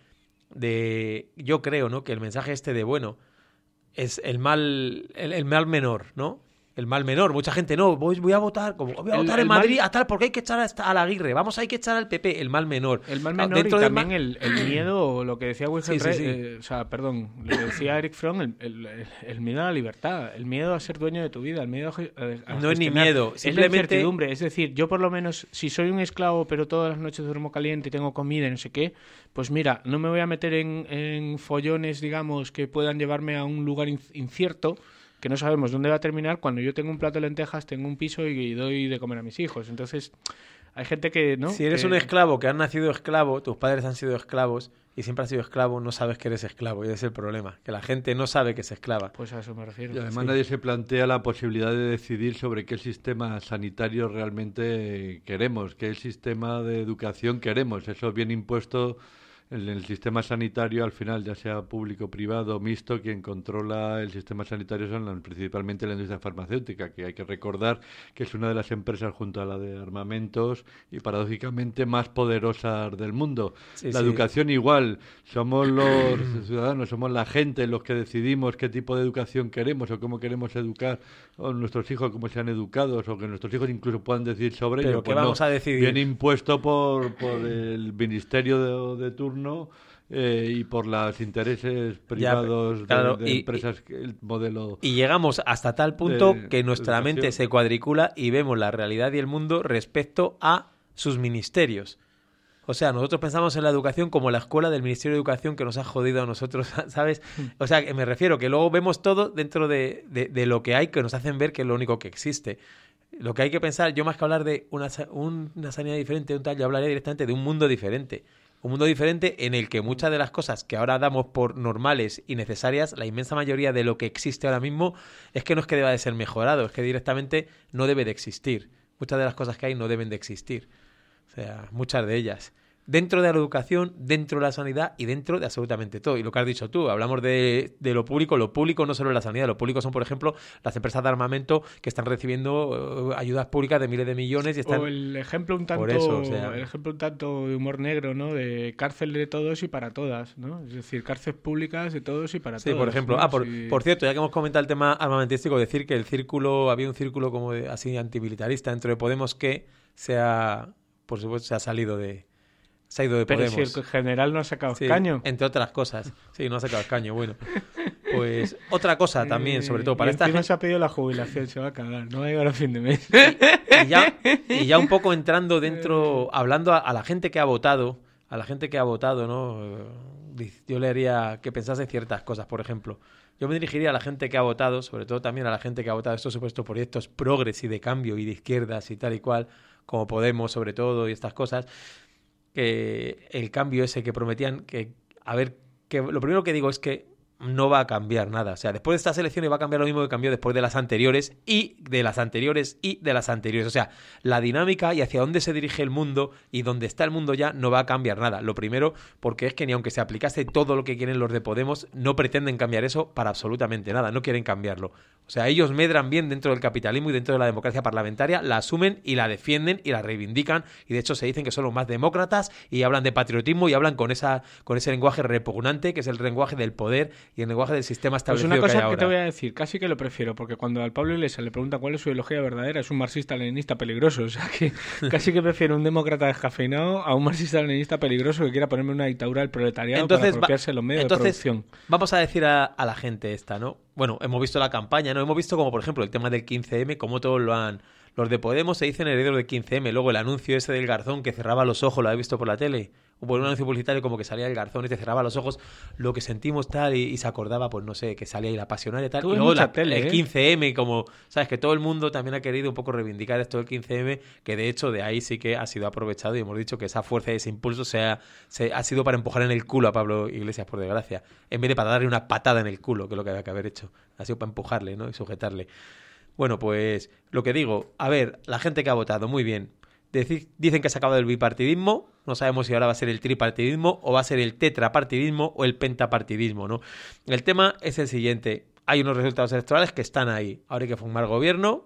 de... Yo creo, ¿no? Que el mensaje este de, bueno, es el mal, el, el mal menor, ¿no? El mal menor. Mucha gente, no, voy, voy a votar, como voy a El- votar en el mal- Madrid a tal, porque hay que echar a, esta- a la Aguirre, vamos, hay que echar al P P, el mal menor. El mal Ah, menor y dentro del también mal- el, el miedo, o lo que decía Wilhelm Sí, sí, Reich, sí. eh, o sea, perdón, le decía Eric Fromm, el, el- el- el miedo a la libertad, el miedo a ser dueño de tu vida, el miedo a, ge- a- a No es ni gestionar. miedo, es simplemente- la incertidumbre. Es decir, yo por lo menos, si soy un esclavo, pero todas las noches duermo caliente, tengo comida y no sé qué, pues mira, no me voy a meter en, en follones, digamos, que puedan llevarme a un lugar inc- incierto, que no sabemos dónde va a terminar, cuando yo tengo un plato de lentejas, tengo un piso y doy de comer a mis hijos. Entonces, hay gente que, ¿no? Si eres que- un esclavo que has nacido esclavo, tus padres han sido esclavos y siempre has sido esclavo, no sabes que eres esclavo. Y ese es el problema, que la gente no sabe que es esclava. Pues a eso me refiero. Y además Sí. nadie se plantea la posibilidad de decidir sobre qué sistema sanitario realmente queremos, qué sistema de educación queremos. Eso viene impuesto en el sistema sanitario, al final, ya sea público o privado, mixto, quien controla el sistema sanitario son la- principalmente la industria farmacéutica, que hay que recordar que es una de las empresas junto a la de armamentos y paradójicamente más poderosas del mundo. Sí, la sí. educación igual, somos los ciudadanos, somos la gente los que decidimos qué tipo de educación queremos o cómo queremos educar a nuestros hijos, cómo sean educados, o que nuestros hijos incluso puedan decidir sobre Pero ello. ¿qué Pues vamos no, a decidir? viene impuesto por, por el ministerio de, de turno eh, y por los intereses privados de- claro, de, y- empresas, que el modelo... Y llegamos hasta tal punto de que nuestra educación. mente se cuadricula y vemos la realidad y el mundo respecto a sus ministerios. O sea, nosotros pensamos en la educación como la escuela del Ministerio de Educación que nos ha jodido a nosotros, ¿sabes? O sea, que me refiero que luego vemos todo dentro de, de, de lo que hay, que nos hacen ver que es lo único que existe. Lo que hay que pensar, yo más que hablar de una, sa- un- una sanidad diferente, un tal, yo hablaría directamente de un mundo diferente. Un mundo diferente en el que muchas de las cosas que ahora damos por normales y necesarias, la inmensa mayoría de lo que existe ahora mismo, es que no es que deba de ser mejorado, es que directamente no debe de existir. Muchas de las cosas que hay no deben de existir. O sea, muchas de ellas. Dentro de la educación, dentro de la sanidad y dentro de absolutamente todo. Y lo que has dicho tú, hablamos de, de lo público. Lo público no solo es la sanidad, lo público son, por ejemplo, las empresas de armamento que están recibiendo eh, ayudas públicas de miles de millones y están... O el ejemplo un tanto, Por eso, o sea- el ejemplo un tanto de humor negro, ¿no? De cárcel de todos y para todas, ¿no? Es decir, cárceles públicas de todos y para Sí, todos. por ejemplo. ¿no? Ah, por, Sí. por cierto, ya que hemos comentado el tema armamentístico, decir que el círculo, había un círculo como de, así antimilitarista dentro de Podemos que se ha, por supuesto, se ha salido de... Se ha ido de Pero Podemos. si el general no ha sacado Sí, escaño. entre otras cosas. Sí, no ha sacado escaño, bueno. Pues otra cosa también, Eh, sobre todo para y esta encima gente... se ha pedido la jubilación, se va a cagar. No va a llegar a fin de mes. Y ya, y ya un poco entrando dentro, hablando a, a la gente que ha votado, a la gente que ha votado, ¿no? Eh, Yo le haría que pensase ciertas cosas, por ejemplo. Yo me dirigiría a la gente que ha votado, sobre todo también a la gente que ha votado estos supuestos proyectos progres y de cambio y de izquierdas y tal y cual, como Podemos sobre todo y estas cosas, que el cambio ese que prometían, que a ver, que lo primero que digo es que no va a cambiar nada. O sea, después de estas elecciones va a cambiar lo mismo que cambió después de las anteriores y de las anteriores y de las anteriores. O sea, la dinámica y hacia dónde se dirige el mundo y dónde está el mundo ya no va a cambiar nada. Lo primero, porque es que ni aunque se aplicase todo lo que quieren los de Podemos, no pretenden cambiar eso para absolutamente nada. No quieren cambiarlo. O sea, ellos medran bien dentro del capitalismo y dentro de la democracia parlamentaria, la asumen y la defienden y la reivindican. Y de hecho se dicen que son los más demócratas y hablan de patriotismo y hablan con esa con ese lenguaje repugnante que es el lenguaje del poder y el lenguaje del sistema Pues establecido una que hay cosa que, ahora. te voy a decir, casi que lo prefiero, porque cuando al Pablo Iglesias le preguntan cuál es su ideología verdadera, es un marxista-leninista peligroso. O sea que casi que prefiero un demócrata descafeinado a un marxista-leninista peligroso que quiera ponerme una dictadura del proletariado Entonces, para apropiarse de los medios entonces, de producción. Vamos a decir a, a la gente esta, ¿no? Bueno, hemos visto la campaña, ¿no? Hemos visto como, por ejemplo, el tema del quince eme, como todos lo han... Los de Podemos se dicen herederos del quince eme. Luego el anuncio ese del Garzón que cerraba los ojos, ¿lo habéis visto por la tele? o por un anuncio publicitario como que salía el garzón y te cerraba los ojos, lo que sentimos tal, y, y se acordaba, pues no sé, que salía ahí la pasionaria y tal. Tú Y ves luego mucha la- tele, el ¿eh? quince eme, como, sabes, que todo el mundo también ha querido un poco reivindicar esto del quince eme, que de hecho de ahí sí que ha sido aprovechado y hemos dicho que esa fuerza y ese impulso se ha, se ha sido para empujar en el culo a Pablo Iglesias, por desgracia, en vez de para darle una patada en el culo, que es lo que había que haber hecho. Ha sido para empujarle, ¿no? Y sujetarle. Bueno, pues lo que digo, a ver, la gente que ha votado, muy bien. Deci- Dicen que se ha acabado el bipartidismo, no sabemos si ahora va a ser el tripartidismo o va a ser el tetrapartidismo o el pentapartidismo, ¿no? El tema es el siguiente, hay unos resultados electorales que están ahí, ahora hay que formar gobierno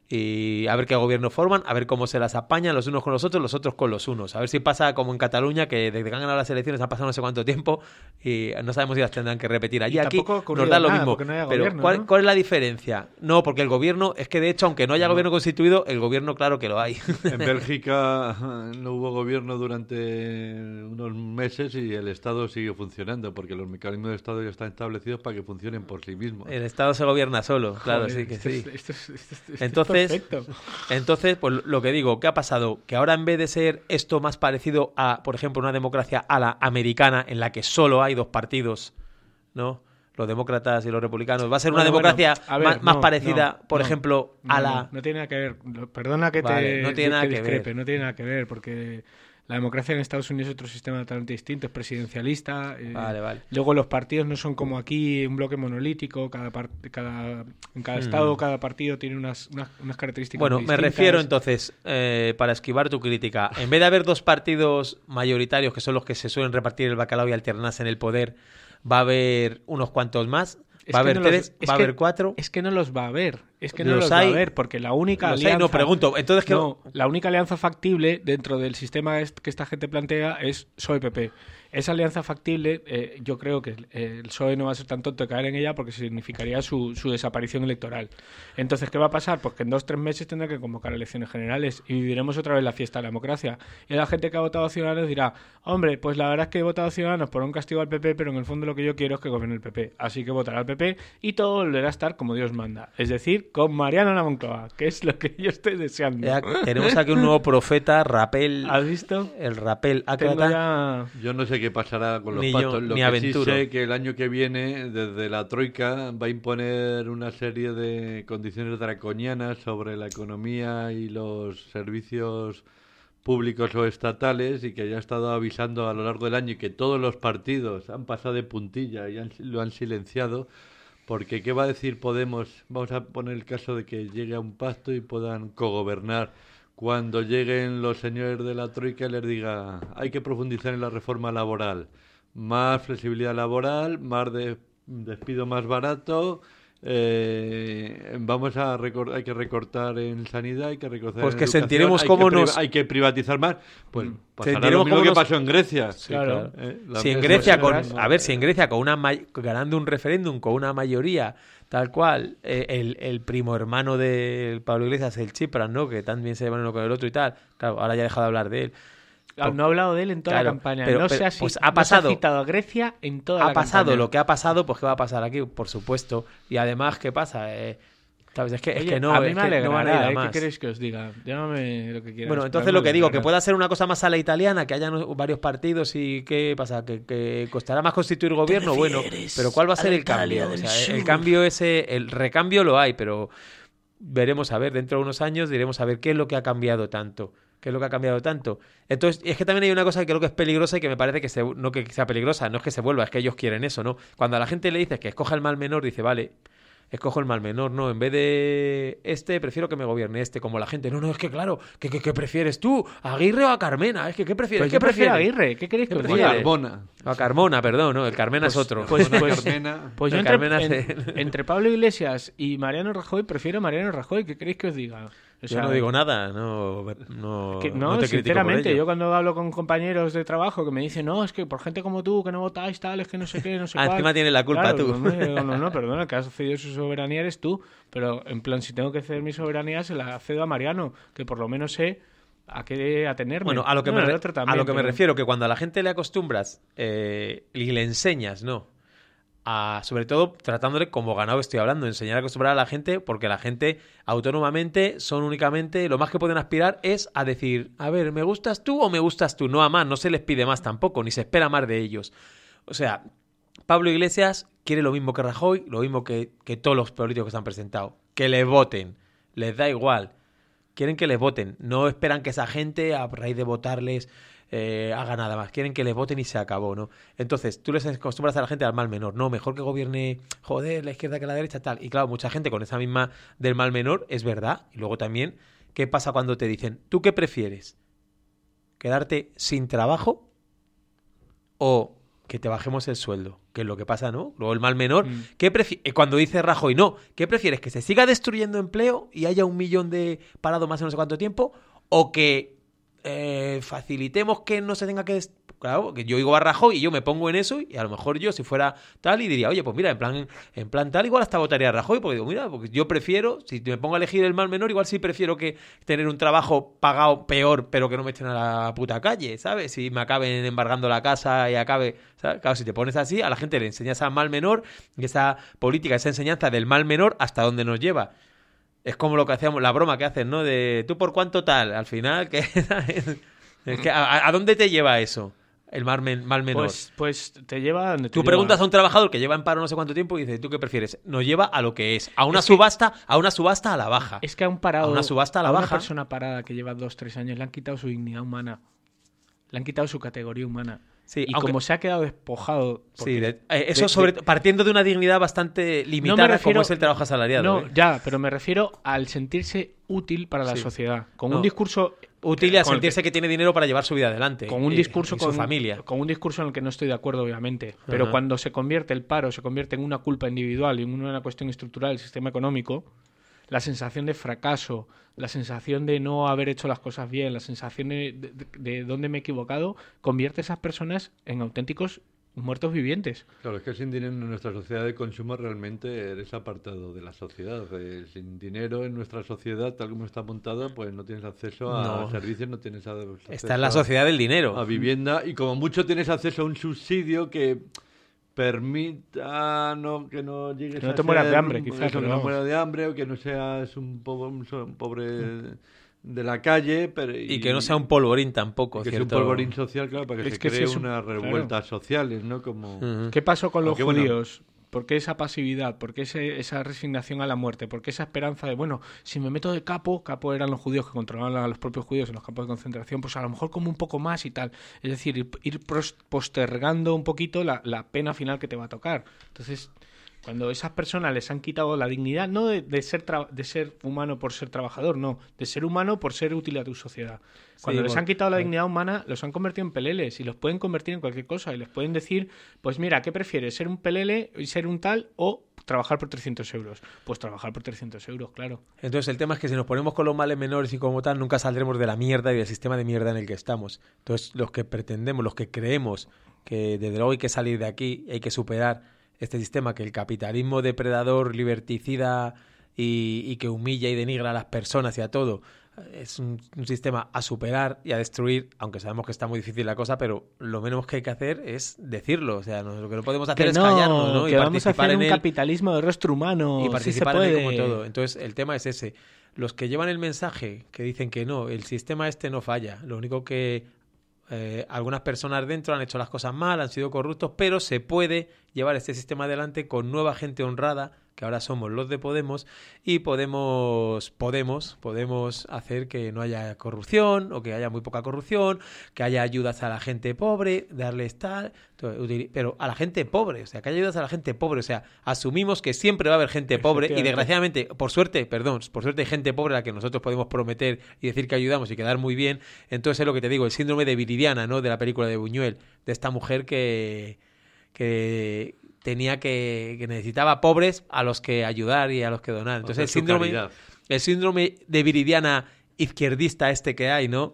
y a ver qué gobierno forman, a ver cómo se las apañan los unos con los otros, los otros con los unos, a ver si pasa como en Cataluña, que desde que han ganado las elecciones ha pasado no sé cuánto tiempo y no sabemos si las tendrán que repetir allí. Y Aquí tampoco ha ocurrido nos da lo nada, mismo, porque no haya pero gobierno, ¿cuál, ¿no? cuál es la diferencia? No, porque el gobierno, es que de hecho, aunque no haya No. gobierno constituido, el gobierno claro que lo hay. En Bélgica no hubo gobierno durante unos meses y el Estado sigue funcionando, porque los mecanismos del Estado ya están establecidos para que funcionen por sí mismos. El Estado se gobierna solo, claro, Joder, sí que esto sí. es- esto es- esto es- esto es Entonces, perfecto. entonces, pues lo que digo, ¿qué ha pasado? Que ahora en vez de ser esto más parecido a, por ejemplo, una democracia a la americana, en la que solo hay dos partidos, ¿no? Los demócratas y los republicanos, va a ser una Bueno, bueno, democracia a ver, más, más no, parecida, no, por no, ejemplo, No, a no, la... no tiene nada que ver. Lo- Perdona que Vale, te no tiene nada que discrepe, ver. no tiene nada que ver, porque la democracia en Estados Unidos es otro sistema totalmente distinto, es presidencialista. eh, Vale, vale. Luego los partidos no son como aquí, un bloque monolítico, cada, par- cada en cada Hmm. estado, cada partido tiene unas, unas, unas características Bueno, me distintas. refiero entonces, eh, para esquivar tu crítica, en vez de haber dos partidos mayoritarios, que son los que se suelen repartir el bacalao y alternarse en el poder, va a haber unos cuantos más, Es va a que haber no los- tres, es va a que- haber cuatro. Es que no los va a haber, es que no Los los, hay- va a haber, porque la única Los hay, alianza... no, pregunto, entonces que... No, la única alianza factible dentro del sistema est- que esta gente plantea es P S O E-P P. Esa alianza factible, eh, yo creo que eh, el P S O E no va a ser tan tonto de caer en ella porque significaría su, su desaparición electoral. Entonces, ¿qué va a pasar? Pues que en dos o tres meses tendrá que convocar elecciones generales y viviremos otra vez la fiesta de la democracia. Y la gente que ha votado a Ciudadanos dirá, hombre, pues la verdad es que he votado a Ciudadanos por un castigo al P P, pero en el fondo lo que yo quiero es que gobierne el P P. Así que votará al P P y todo volverá a estar como Dios manda. Es decir, con Mariano en la Moncloa, que es lo que yo estoy deseando. Ya tenemos aquí un nuevo profeta, Rapel, ¿Has visto? el Rapel Tengo Ácrata. ya... Yo no sé qué pasará con los Ni yo, pactos. Lo ni que aventuro. sí sé que el año que viene, desde la Troika, va a imponer una serie de condiciones draconianas sobre la economía y los servicios públicos o estatales, y que ya ha estado avisando a lo largo del año y que todos los partidos han pasado de puntilla y han- lo han silenciado. Porque, ¿qué va a decir Podemos? Vamos a poner el caso de que llegue a un pacto y puedan cogobernar. Cuando lleguen los señores de la Troika y les diga, hay que profundizar en la reforma laboral. Más flexibilidad laboral, más de, despido más barato, eh, vamos a recor- hay que recortar en sanidad, hay que recortar Pues en que educación, sentiremos hay cómo que pri- nos- hay que privatizar más. Pues pasará Sentiremos lo mismo cómo que nos- pasó en Grecia. Sí, Claro. claro. Eh, la Si en mesa- Grecia, eso con, es- a ver, si en Grecia con una may- ganando un referéndum con una mayoría tal cual, eh, el, el primo hermano de Pablo Iglesias, el Tsipras, ¿no? Que también se llevan uno con el otro y tal. Claro, ahora ya he dejado de hablar de él. Ah, No ha hablado de él en toda Claro, la campaña. pero- no pero, se ha, ci- pues ha no se pasado. ha citado a Grecia en toda la Ha pasado campaña. lo que ha pasado, pues ¿qué va a pasar aquí? Por supuesto. Y además, ¿qué pasa? Eh, ¿sabes? Es que, es Oye, que no, a mí es me que no van a ir alegrará, a ¿eh? más. ¿Qué queréis que os diga? Llámame lo que quieras. Bueno, pero entonces a mí lo me que digo, que alegrará. pueda ser una cosa más a la italiana, que haya no- varios partidos y ¿qué pasa? ¿Que, que costará más constituir gobierno? Bueno, pero ¿cuál va a ser el cambio? O sea, el cambio ese, el recambio lo hay, pero veremos a ver, dentro de unos años diremos a ver qué es lo que ha cambiado tanto. ¿Qué es lo que ha cambiado tanto? Entonces, es que también hay una cosa que creo que es peligrosa y que me parece que se, no que sea peligrosa, no es que se vuelva, es que ellos quieren eso, ¿no? Cuando a la gente le dices que escoja el mal menor, dice, vale, escojo el mal menor, no, en vez de este, prefiero que me gobierne este, como la gente, no, no, es que claro, ¿qué, qué, qué prefieres tú? ¿A Aguirre o a Carmena? Es que, ¿qué prefieres? Pues ¿Qué yo prefiero a prefieres? Aguirre. ¿Qué queréis que ¿Qué os O diga? prefieres? Carmona. A Carmona, perdón, no, el Carmena es otro. Pues, Una pues, Carmena. pues yo La entre, Carmena en- se- entre Pablo Iglesias y Mariano Rajoy prefiero a Mariano Rajoy. ¿Qué queréis que os diga? O Yo sea, no digo nada, no, no, que- no no, te critico por sinceramente, ello. yo cuando hablo con compañeros de trabajo que me dicen, no, es que por gente como tú, que no votáis tal, es que no sé qué, no sé Ah, cuál. encima tienes la culpa Claro, tú. pues, hombre, digo, no, no, perdona, el que has cedido su soberanía eres tú. Pero, en plan, si tengo que ceder mi soberanía, se la cedo a Mariano, que por lo menos sé a qué atenerme. Bueno, a lo que, Bueno, me, el re- otro a también, lo que me pero- refiero, que cuando a la gente le acostumbras eh, y le enseñas, ¿no? a, sobre todo, tratándole como ganado que estoy hablando, enseñar a acostumbrar a la gente, porque la gente autónomamente son únicamente, lo más que pueden aspirar es a decir, a ver, ¿me gustas tú o me gustas tú? No a más, no se les pide más tampoco, ni se espera más de ellos. O sea, Pablo Iglesias quiere lo mismo que Rajoy, lo mismo que, que todos los políticos que se han presentado, que le voten, les da igual, quieren que les voten, no esperan que esa gente, a raíz de votarles, eh, haga nada más, quieren que les voten y se acabó, ¿no? Entonces, tú les acostumbras a la gente al mal menor, no, mejor que gobierne, joder, la izquierda que la derecha, tal, y claro, mucha gente con esa misma del mal menor, es verdad, y luego también, ¿qué pasa cuando te dicen, ¿tú qué prefieres? ¿Quedarte sin trabajo o que te bajemos el sueldo? Que es lo que pasa, ¿no? Luego el mal menor. Mm. ¿Qué prefi- Cuando dice Rajoy, no, ¿qué prefieres? ¿Que se siga destruyendo empleo y haya un millón de parados más en no sé cuánto tiempo? ¿O que eh, facilitemos que no se tenga que... Dest- claro, que yo digo a Rajoy y yo me pongo en eso y a lo mejor yo, si fuera tal, y diría, oye, pues mira, en plan, en plan tal, igual hasta votaría a Rajoy, porque digo, mira, porque yo prefiero, si me pongo a elegir el mal menor, igual sí prefiero que tener un trabajo pagado peor, pero que no me echen a la puta calle, ¿sabes? Si me acaben embargando la casa y acabe... ¿sabes? Claro, si te pones así, a la gente le enseñas al mal menor y esa política, esa enseñanza del mal menor, ¿hasta dónde nos lleva? Es como lo que hacíamos, la broma que hacen, ¿no? De tú por cuánto tal, al final, que, es que ¿a, ¿a dónde te lleva eso? El mal, men, mal menor. Pues, pues te lleva... Donde te Tú lleva. preguntas a un trabajador que lleva en paro no sé cuánto tiempo y dices, ¿tú qué prefieres? Nos lleva a lo que es, a una es que, subasta, a una subasta a la baja. Es que a un parado, a una subasta a la a baja. una persona parada que lleva dos, tres años le han quitado su dignidad humana, le han quitado su categoría humana. Sí, y aunque, como se ha quedado despojado... Sí, de, eh, eso de, sobre, de, partiendo de una dignidad bastante limitada, no refiero, como es el trabajo asalariado. No, ¿eh? ya, pero me refiero al sentirse útil para la sí. sociedad. Con no, un discurso... Útil y a sentirse que, que tiene dinero para llevar su vida adelante. Con un discurso y, y con su familia. Con un discurso en el que no estoy de acuerdo, obviamente. Pero uh-huh. cuando se convierte el paro, se convierte en una culpa individual y en una cuestión estructural del sistema económico, la sensación de fracaso, la sensación de no haber hecho las cosas bien, la sensación de, de, de, de dónde me he equivocado, convierte a esas personas en auténticos muertos vivientes. Claro, es que sin dinero en nuestra sociedad de consumo realmente eres apartado de la sociedad. Eh, sin dinero en nuestra sociedad, tal como está montado, pues no tienes acceso a no. servicios, no tienes acceso Está en la sociedad del dinero. A vivienda y como mucho tienes acceso a un subsidio que permita no, que no llegues que no a te mueras de hambre, quizás. Que no, no mueras de hambre o que no seas un pobre, un pobre de la calle. Pero, y, y que no sea un polvorín tampoco. Que cierto... sea un polvorín social, claro, para que es se que cree si un... unas revueltas claro. sociales, ¿no? Como... Uh-huh. ¿Qué pasó con los Aunque, judíos? Bueno, ¿Por qué esa pasividad? ¿Por qué ese, esa resignación a la muerte? ¿Por qué esa esperanza de, bueno, si me meto de capo, capo eran los judíos que controlaban a los propios judíos en los campos de concentración, pues a lo mejor como un poco más y tal. Es decir, ir, ir postergando un poquito la, la pena final que te va a tocar. Entonces, cuando esas personas les han quitado la dignidad, no de, de, ser, tra- de ser humano por ser trabajador, no, de ser humano por ser útil a tu sociedad. Cuando sí, les bueno, han quitado la dignidad humana, los han convertido en peleles y los pueden convertir en cualquier cosa y les pueden decir, pues mira, ¿qué prefieres? ¿Ser un pelele y ser un tal o trabajar por trescientos euros? Pues trabajar por trescientos euros, claro. Entonces el tema es que si nos ponemos con los males menores y como tal, nunca saldremos de la mierda y del sistema de mierda en el que estamos. Entonces los que pretendemos, los que creemos que desde luego hay que salir de aquí, hay que superar este sistema, que el capitalismo depredador, liberticida y, y que humilla y denigra a las personas y a todo, es un, un sistema a superar y a destruir, aunque sabemos que está muy difícil la cosa, pero lo menos que hay que hacer es decirlo. O sea, no, lo que no podemos hacer que es no, callarnos, ¿no? Que y vamos a hacer en un él, capitalismo de rostro humano. Y participar sí se en puede. él como todo. Entonces, el tema es ese. Los que llevan el mensaje, que dicen que no, el sistema este no falla. Lo único que eh, algunas personas dentro han hecho las cosas mal, han sido corruptos, pero se puede llevar este sistema adelante con nueva gente honrada, que ahora somos los de Podemos, y podemos, podemos, podemos hacer que no haya corrupción, o que haya muy poca corrupción, que haya ayudas a la gente pobre, darles tal, pero a la gente pobre, o sea, que haya ayudas a la gente pobre, o sea, asumimos que siempre va a haber gente pobre, y desgraciadamente, por suerte, perdón, por suerte hay gente pobre a la que nosotros podemos prometer y decir que ayudamos y quedar muy bien. Entonces es lo que te digo, el síndrome de Viridiana, ¿no?, de la película de Buñuel, de esta mujer que... que tenía que, que necesitaba pobres a los que ayudar y a los que donar. Entonces el síndrome, el síndrome de Viridiana izquierdista este que hay, ¿no?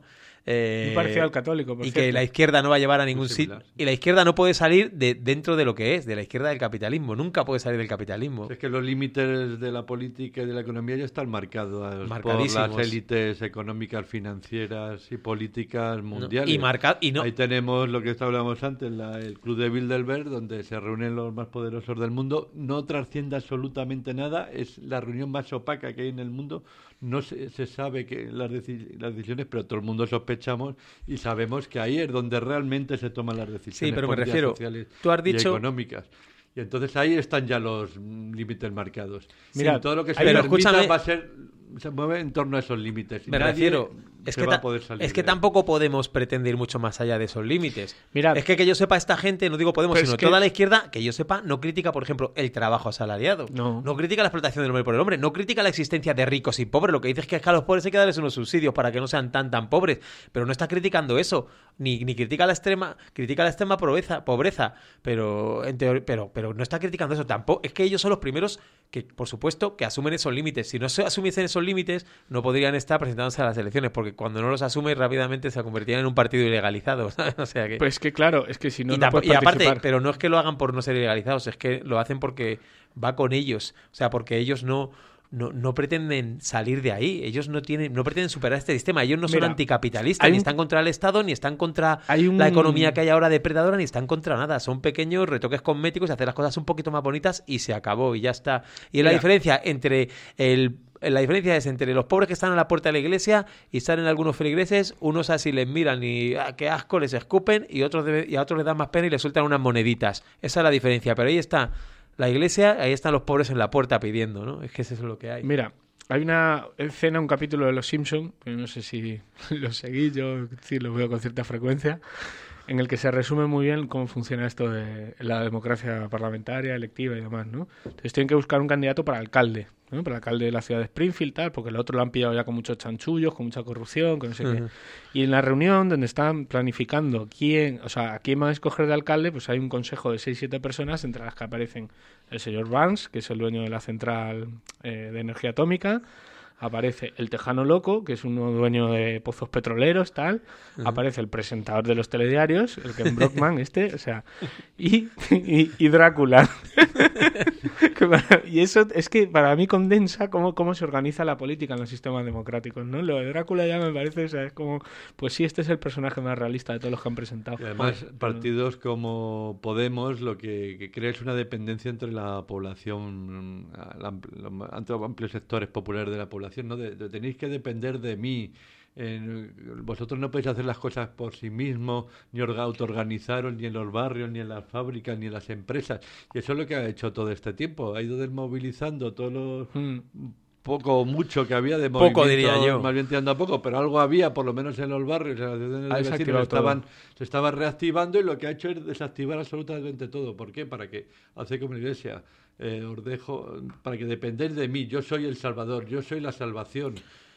Eh, Muy parecido al católico, por y cierto. que la izquierda no va a llevar a ningún Muy sitio. similar. Y la izquierda no puede salir de dentro de lo que es, de la izquierda del capitalismo. Nunca puede salir del capitalismo. Es que los límites de la política y de la economía ya están marcados por Marcadísimos. las élites económicas, financieras y políticas mundiales. Y marca y no. Ahí tenemos lo que hablábamos antes, la- el Club de Bilderberg, donde se reúnen los más poderosos del mundo. No trasciende absolutamente nada. Es la reunión más opaca que hay en el mundo. No se, se sabe que las, deci- las decisiones, pero todo el mundo sospechamos y sabemos que ahí es donde realmente se toman las decisiones Sí, pero me políticas, refiero, sociales tú has y dicho- económicas. Y entonces ahí están ya los mm, límites marcados. Mira, Sí, todo lo que se pero permita escúchame- va a ser, se mueve en torno a esos límites. Y Me nadie refiero, es se que, va ta- a poder salir es que de ahí. tampoco podemos pretender ir mucho más allá de esos límites. Mirad. Es que que yo sepa, esta gente, no digo Podemos, Pero sino es que- toda la izquierda, que yo sepa, no critica, por ejemplo, el trabajo asalariado. No. critica la explotación del hombre por el hombre. No critica la existencia de ricos y pobres. Lo que dice es que a los pobres hay que darles unos subsidios para que no sean tan tan pobres. Pero no está criticando eso. Ni, ni critica la extrema, critica la extrema pobreza, pobreza. Pero, en teoría, pero, pero no está criticando eso tampoco. Es que ellos son los primeros que, por supuesto, que asumen esos límites. Si no se asumiesen esos límites, no podrían estar presentándose a las elecciones, porque cuando no los asume rápidamente se convertirían en un partido ilegalizado, ¿sabes? O sea que... Pues es que claro, es que si no, y, no tampo- puedes y aparte, participar. pero no es que lo hagan por no ser ilegalizados, es que lo hacen porque va con ellos. O sea, porque ellos no, no, no pretenden salir de ahí. Ellos no tienen, no pretenden superar este sistema. Ellos no son Mira, anticapitalistas, hay ni un- están contra el Estado, ni están contra Hay un- la economía que hay ahora depredadora, ni están contra nada. Son pequeños retoques cosméticos, hacer las cosas un poquito más bonitas y se acabó y ya está. Y la Mira. diferencia entre el la diferencia es entre los pobres que están a la puerta de la iglesia y salen algunos feligreses, unos así les miran y ah, qué asco, les escupen, y otros de- y a otros les dan más pena y les sueltan unas moneditas. Esa es la diferencia, pero ahí está la iglesia, ahí están los pobres en la puerta pidiendo, ¿no? Es que eso es lo que hay. Mira, hay una escena, un capítulo de Los Simpson, que no sé si lo seguí, yo sí lo veo con cierta frecuencia, en el que se resume muy bien cómo funciona esto de la democracia parlamentaria, electiva y demás, ¿no? Entonces tienen que buscar un candidato para alcalde, ¿no? Para alcalde de la ciudad de Springfield, tal, porque el otro lo han pillado ya con muchos chanchullos, con mucha corrupción, con no sé qué. Ujú. Y en la reunión donde están planificando quién, o sea, a quién van a escoger de alcalde, pues hay un consejo de seis siete personas, entre las que aparecen el señor Barnes, que es el dueño de la central eh, de energía atómica, aparece el tejano loco, que es un dueño de pozos petroleros, tal, Ujú. aparece el presentador de los telediarios, el Ken Brockman, este, o sea, y, y, y Drácula. Que para- y eso es que para mí condensa cómo, cómo se organiza la política en los sistemas democráticos, ¿no? Lo de Drácula ya me parece, o sea, es como, pues sí, este es el personaje más realista de todos los que han presentado. Y además, Joder, partidos como Podemos lo que, que crea es una dependencia entre la población, la ampl- los entre amplios sectores populares de la población, ¿no? De, de tenéis que depender de mí. Eh, vosotros no podéis hacer las cosas por sí mismos, ni orga- autoorganizaros, ni en los barrios, ni en las fábricas, ni en las empresas. Y eso es lo que ha hecho todo este tiempo. Ha ido desmovilizando todos los Mm. poco o mucho que había de Poco, movimiento, diría yo. más bien tirando a poco, pero algo había, por lo menos en los barrios, en las ciudades Ha de vecinos, desactivado estaban, todo. se estaba reactivando y lo que ha hecho es desactivar absolutamente todo. ¿Por qué? Para que hace como la iglesia, eh, os dejo, para que dependéis de mí, yo soy el Salvador, yo soy la salvación.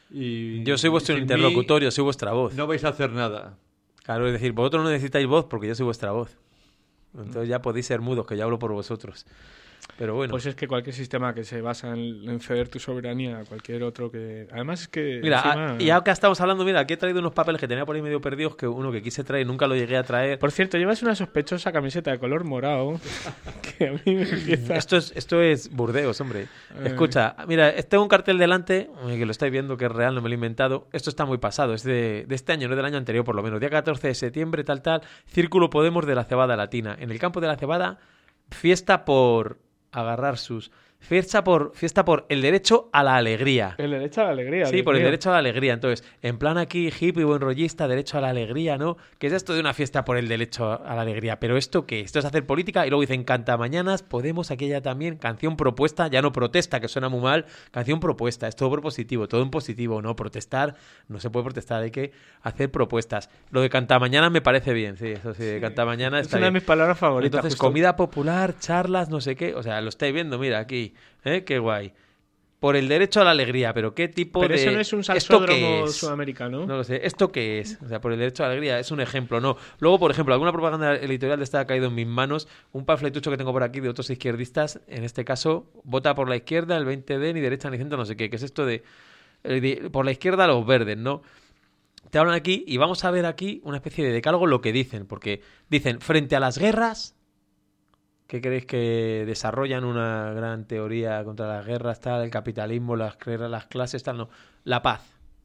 Y Yo soy vuestro sin interlocutor, mí yo soy vuestra voz. no vais a hacer nada. Claro, es decir, vosotros no necesitáis voz porque yo soy vuestra voz. Entonces ya podéis ser mudos, que yo hablo por vosotros. Pero bueno. Pues es que cualquier sistema que se basa en, en ceder tu soberanía a cualquier otro que... Además es que... Mira, encima- ah, y ya que estamos hablando, mira, aquí he traído unos papeles que tenía por ahí medio perdidos, que uno que quise traer y nunca lo llegué a traer. Por cierto, llevas una sospechosa camiseta de color morado que a mí me empieza... Esto es, esto es Burdeos, hombre. Eh. Escucha, mira, tengo un cartel delante, eh, que lo estáis viendo, que es real, no me lo he inventado. Esto está muy pasado, es de, de este año, no del año anterior, por lo menos. Día catorce de septiembre, tal, tal. Círculo Podemos de la Cebada Latina. En el campo de la Cebada, fiesta por agarrar sus... Fiesta por, fiesta por el derecho a la alegría. El derecho a la alegría. Sí, Dios por el mío. derecho a la alegría. Entonces, en plan aquí, hippie, buen rollista, derecho a la alegría, ¿no? ¿Qué es esto de una fiesta por el derecho a la alegría? ¿Pero esto qué? Esto es hacer política y luego dicen cantamañanas, Podemos, aquella también, canción propuesta, ya no protesta, que suena muy mal, canción propuesta, es todo propositivo, todo en positivo, ¿no? Protestar, no se puede protestar, hay que hacer propuestas. Lo de cantamañanas me parece bien, sí, eso sí, de cantamañanas Es está una de bien. mis palabras favoritas. Entonces, justo. comida popular, charlas, no sé qué. O sea, lo estáis viendo, mira, aquí. ¿Eh? Qué guay. Por el derecho a la alegría, pero ¿qué tipo Pero de...? eso no es un ¿Esto qué salsódromo es? sudamericano. No lo sé. ¿Esto qué es? O sea, por el derecho a la alegría es un ejemplo, ¿no? Luego, por ejemplo, alguna propaganda editorial de esta ha caído en mis manos. Un panfletucho que tengo por aquí de otros izquierdistas. En este caso, vota por la izquierda, el veinte D, ni derecha ni centro, no sé qué. ¿Qué es esto de, eh, de por la izquierda los verdes, ¿no? te hablan aquí y vamos a ver aquí una especie de decálogo lo que dicen, porque dicen, frente a las guerras, ¿qué creéis que desarrollan una gran teoría contra las guerras, tal, el capitalismo, las, las clases, tal? No, la paz.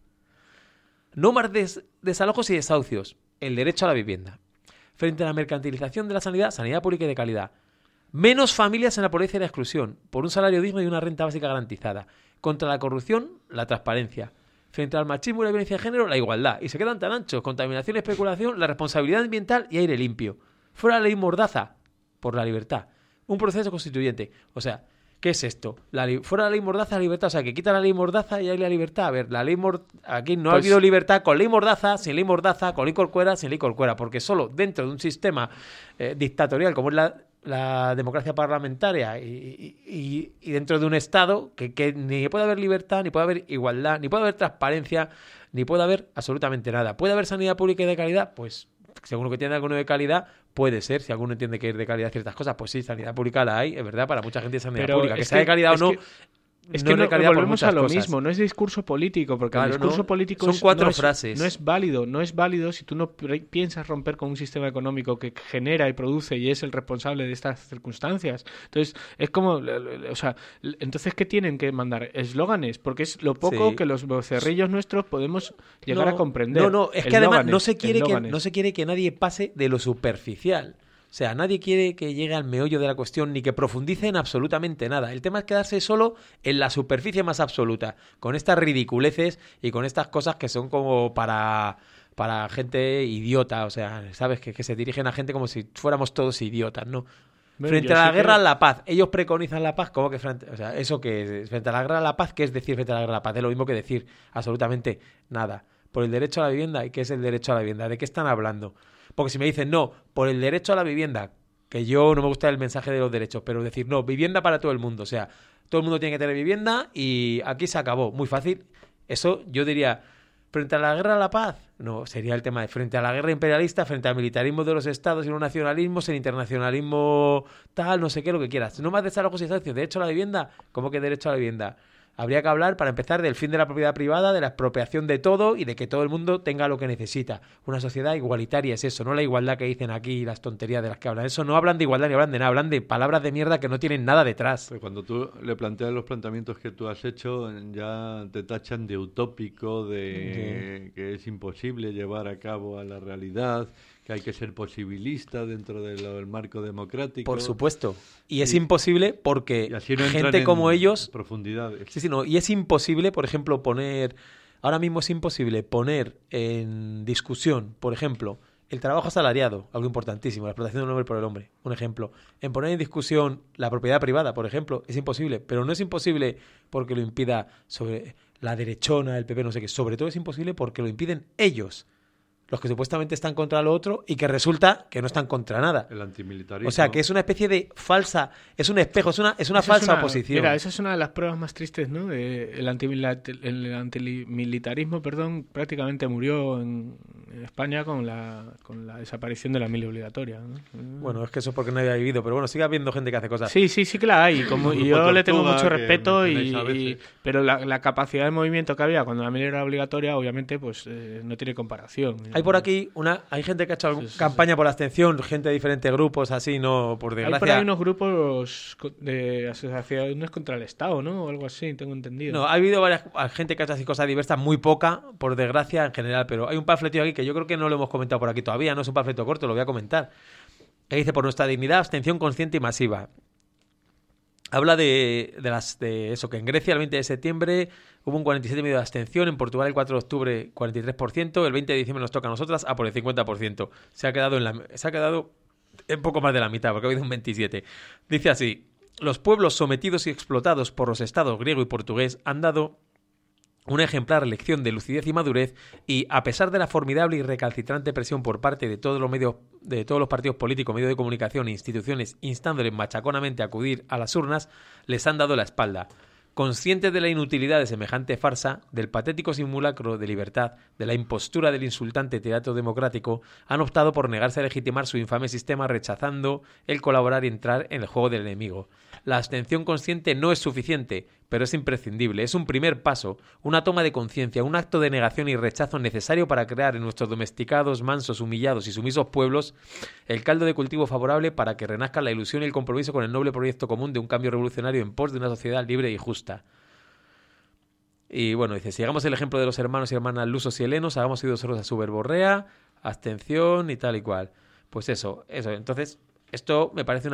No más des, desalojos y desahucios, el derecho a la vivienda. Frente a la mercantilización de la sanidad, sanidad pública y de calidad. Menos familias en la pobreza y la exclusión, por un salario digno y una renta básica garantizada. Contra la corrupción, la transparencia. Frente al machismo y la violencia de género, la igualdad. Y se quedan tan anchos. Contaminación y especulación, la responsabilidad ambiental y aire limpio. Fuera la ley mordaza, por la libertad. Un proceso constituyente. O sea, ¿qué es esto? La li- fuera la ley mordaza, la libertad. O sea, que quita la ley mordaza y hay la libertad. A ver, la ley mor- aquí no Pues- ha habido libertad con ley mordaza, sin ley mordaza, con ley corcuera, sin ley corcuera. Porque solo dentro de un sistema eh, dictatorial como es la... la democracia parlamentaria y, y, y dentro de un Estado que, que ni puede haber libertad, ni puede haber igualdad, ni puede haber transparencia, ni puede haber absolutamente nada. ¿Puede haber sanidad pública y de calidad? Pues según lo que tiene alguno de calidad, puede ser. Si alguno entiende que es de calidad ciertas cosas, pues sí, sanidad pública la hay, es verdad, para mucha gente es sanidad Pero pública. Que es sea de que- calidad o es no... que- Es no que es de no, calidad por volvemos a muchas lo cosas. mismo, no es discurso político, porque Claro, el discurso no. político Son es- cuatro no es, frases. no es válido, no es válido si tú no pre- piensas romper con un sistema económico que genera y produce y es el responsable de estas circunstancias. Entonces, es como, o sea, entonces, ¿qué tienen que mandar? Eslóganes, porque es lo poco Sí. que los vocerrillos nuestros podemos llegar No, a comprender. No, no, es que además Eslóganes, no se quiere que eslóganes. no se quiere que nadie pase de lo superficial. O sea, nadie quiere que llegue al meollo de la cuestión ni que profundice en absolutamente nada. El tema es quedarse solo en la superficie más absoluta, con estas ridiculeces y con estas cosas que son como para, para gente idiota. O sea, ¿sabes? Que, que se dirigen a gente como si fuéramos todos idiotas, ¿no? Bueno, Frente yo a la sé guerra, que- la paz. Ellos preconizan la paz, como que frente, o sea, eso que es frente a la guerra, la paz, ¿qué es decir frente a la guerra, la paz? Es lo mismo que decir absolutamente nada. Por el derecho a la vivienda, ¿y qué es el derecho a la vivienda? ¿De qué están hablando? Porque si me dicen, no, por el derecho a la vivienda, que yo no me gusta el mensaje de los derechos, pero decir, no, vivienda para todo el mundo, o sea, todo el mundo tiene que tener vivienda y aquí se acabó, muy fácil. Eso yo diría, frente a la guerra, la paz, no, sería el tema de frente a la guerra imperialista, frente al militarismo de los estados y los nacionalismos, el internacionalismo tal, no sé qué, lo que quieras. No más desalojos y desahucios, derecho a la vivienda, ¿cómo que derecho a la vivienda? Habría que hablar, para empezar, del fin de la propiedad privada, de la expropiación de todo y de que todo el mundo tenga lo que necesita. Una sociedad igualitaria es eso, no la igualdad que dicen aquí y las tonterías de las que hablan. Eso no hablan de igualdad ni hablan de nada, hablan de palabras de mierda que no tienen nada detrás. Pero cuando tú le planteas los planteamientos que tú has hecho, ya te tachan de utópico, de que es imposible llevar a cabo a la realidad, que hay que ser posibilista dentro del del marco democrático. Por supuesto. Y es Y- imposible porque Y así no entran gente en como ellos... profundidades. Sí, sí, no. Y es imposible, por ejemplo, poner... Ahora mismo es imposible poner en discusión, por ejemplo, el trabajo asalariado, algo importantísimo, la explotación del hombre por el hombre, un ejemplo. En poner en discusión la propiedad privada, por ejemplo, es imposible. Pero no es imposible porque lo impida sobre la derechona, el P P, no sé qué. Sobre todo es imposible porque lo impiden ellos, los que supuestamente están contra lo otro y que resulta que no están contra nada. El antimilitarismo. O sea, que es una especie de falsa... Es un espejo, es una, es una Esa es falsa una- oposición. Mira, esa es una de las pruebas más tristes, ¿no? De el, antimila- el antimilitarismo, perdón, prácticamente murió en, en España con la, con la desaparición de la mili obligatoria, ¿no? Bueno, es que eso es porque no había vivido, pero bueno, sigue habiendo gente que hace cosas. Sí, sí, sí que la hay. Como, y Grupo yo le tengo Tortuga, mucho que respeto, y, mencionáis a y- veces. pero la, la capacidad de movimiento que había cuando la mili era obligatoria, obviamente, pues eh, no tiene comparación. Hay por aquí una, hay gente que ha hecho algún- Sí, sí, campaña por la abstención, gente de diferentes grupos, así, no, por Hay desgracia. por ahí unos grupos co- de asociaciones contra el Estado, ¿no? O algo así, tengo entendido. No, ha habido varias a gente que ha hecho así cosas diversas, muy poca, por desgracia en general, pero hay un panfleto aquí que yo creo que no lo hemos comentado por aquí todavía, no es un panfleto corto, lo voy a comentar. Que dice, por nuestra dignidad, abstención consciente y masiva. Habla de, de, las, de eso, que en Grecia el veinte de septiembre hubo un cuarenta y siete coma cinco por ciento de abstención, en Portugal el cuatro de octubre cuarenta y tres por ciento, el veinte de diciembre nos toca a nosotras a por el cincuenta por ciento. Se ha quedado en, la, se ha quedado en poco más de la mitad, porque ha habido un veintisiete por ciento. Dice así, los pueblos sometidos y explotados por los estados griego y portugués han dado una ejemplar lección de lucidez y madurez y, a pesar de la formidable y recalcitrante presión por parte de todos los medios, de todos los partidos políticos, medios de comunicación e instituciones instandole machaconamente a acudir a las urnas, les han dado la espalda. Conscientes de la inutilidad de semejante farsa, del patético simulacro de libertad, de la impostura del insultante teatro democrático, han optado por negarse a legitimar su infame sistema, rechazando el colaborar y entrar en el juego del enemigo. La abstención consciente no es suficiente, pero es imprescindible. Es un primer paso, una toma de conciencia, un acto de negación y rechazo necesario para crear en nuestros domesticados, mansos, humillados y sumisos pueblos el caldo de cultivo favorable para que renazca la ilusión y el compromiso con el noble proyecto común de un cambio revolucionario en pos de una sociedad libre y justa. Y bueno, dice, si hagamos el ejemplo de los hermanos y hermanas lusos y helenos, hagamos oídos sordos a su verborrea, abstención y tal y cual. Pues eso, eso. Entonces, esto me parece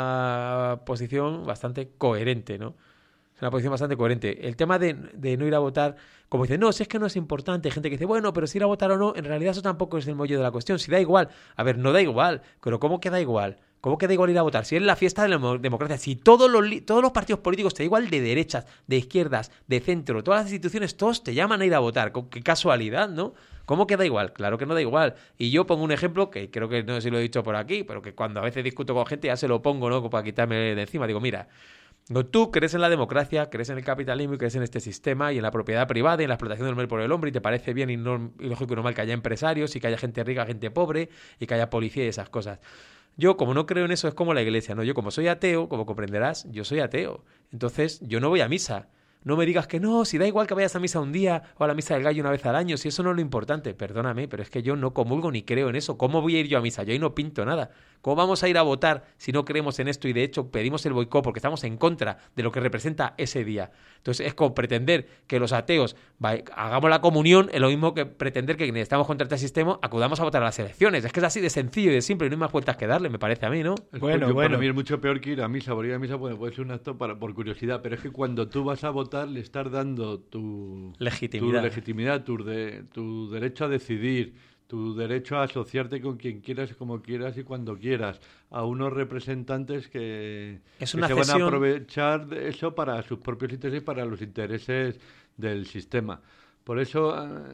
una posición bastante coherente, ¿no? Es una posición bastante coherente. El tema de, de no ir a votar, como dice, no, si es que no es importante. Hay gente que dice, bueno, pero si ir a votar o no, en realidad eso tampoco es el mollo de la cuestión. Si da igual. A ver, no da igual. Pero ¿cómo que da igual? ¿Cómo que da igual ir a votar? Si es la fiesta de la democracia, si todos los, todos los partidos políticos te da igual de derechas, de izquierdas, de centro, todas las instituciones, todos te llaman a ir a votar. Qué casualidad, ¿no? ¿Cómo que da igual? Claro que no da igual. Y yo pongo un ejemplo que creo que no sé si lo he dicho por aquí, pero que cuando a veces discuto con gente ya se lo pongo, ¿no? Para quitarme de encima. Digo, mira, tú crees en la democracia, crees en el capitalismo y crees en este sistema y en la propiedad privada y en la explotación del hombre por el hombre y te parece bien y, no, y lógico y normal que haya empresarios y que haya gente rica, gente pobre y que haya policía y esas cosas. Yo, como no creo en eso, es como la iglesia, ¿no? Yo, como soy ateo, como comprenderás, yo soy ateo. Entonces, yo no voy a misa. No me digas que no, si da igual que vayas a misa un día o a la misa del gallo una vez al año, si eso no es lo importante. Perdóname, pero es que yo no comulgo ni creo en eso. ¿Cómo voy a ir yo a misa? Yo ahí no pinto nada. ¿Cómo vamos a ir a votar si no creemos en esto y de hecho pedimos el boicot porque estamos en contra de lo que representa ese día? Entonces es como pretender que los ateos va, hagamos la comunión, es lo mismo que pretender que quienes estamos contra este sistema acudamos a votar a las elecciones. Es que es así de sencillo y de simple y no hay más vueltas que darle, me parece a mí, ¿no? Bueno, yo, bueno. Para mí es mucho peor que ir a misa, porque ir a misa puede, puede ser un acto para, por curiosidad, pero es que cuando tú vas a votar le estás dando tu legitimidad, tu, legitimidad, tu, de, tu derecho a decidir, tu derecho a asociarte con quien quieras, como quieras y cuando quieras, a unos representantes que, es que una se cesión... van a aprovechar de eso para sus propios intereses y para los intereses del sistema. Por eso,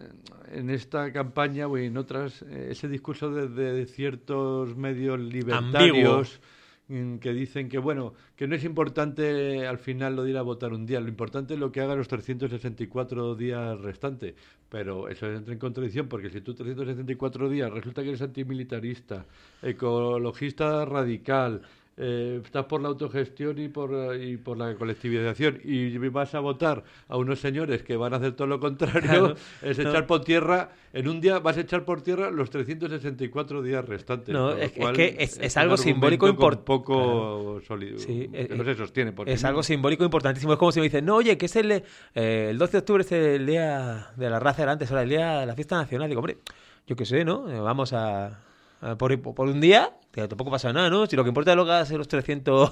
en esta campaña o en otras, ese discurso de, de ciertos medios libertarios ambiguo, que dicen que, bueno, que no es importante al final lo de ir a votar un día, lo importante es lo que haga los trescientos sesenta y cuatro días restantes. Pero eso entra en contradicción, porque si tú trescientos sesenta y cuatro días resulta que eres antimilitarista, ecologista radical, eh, estás por la autogestión y por, y por la colectivización y vas a votar a unos señores que van a hacer todo lo contrario, claro, es echar no. por tierra, en un día vas a echar por tierra los trescientos sesenta y cuatro días restantes. No, es, es que es, es, es algo simbólico importante. poco claro. sólido, sí, que no se sostiene. Es mismo. algo simbólico importantísimo. Es como si me dicen, no, oye, que es el, eh, el doce de octubre es el día de la raza errante, ahora el día de la fiesta nacional. Digo, hombre, yo qué sé, ¿no? Vamos a... Por, por un día, que tampoco pasa nada, ¿no? Si lo que importa es lo que hace los trescientos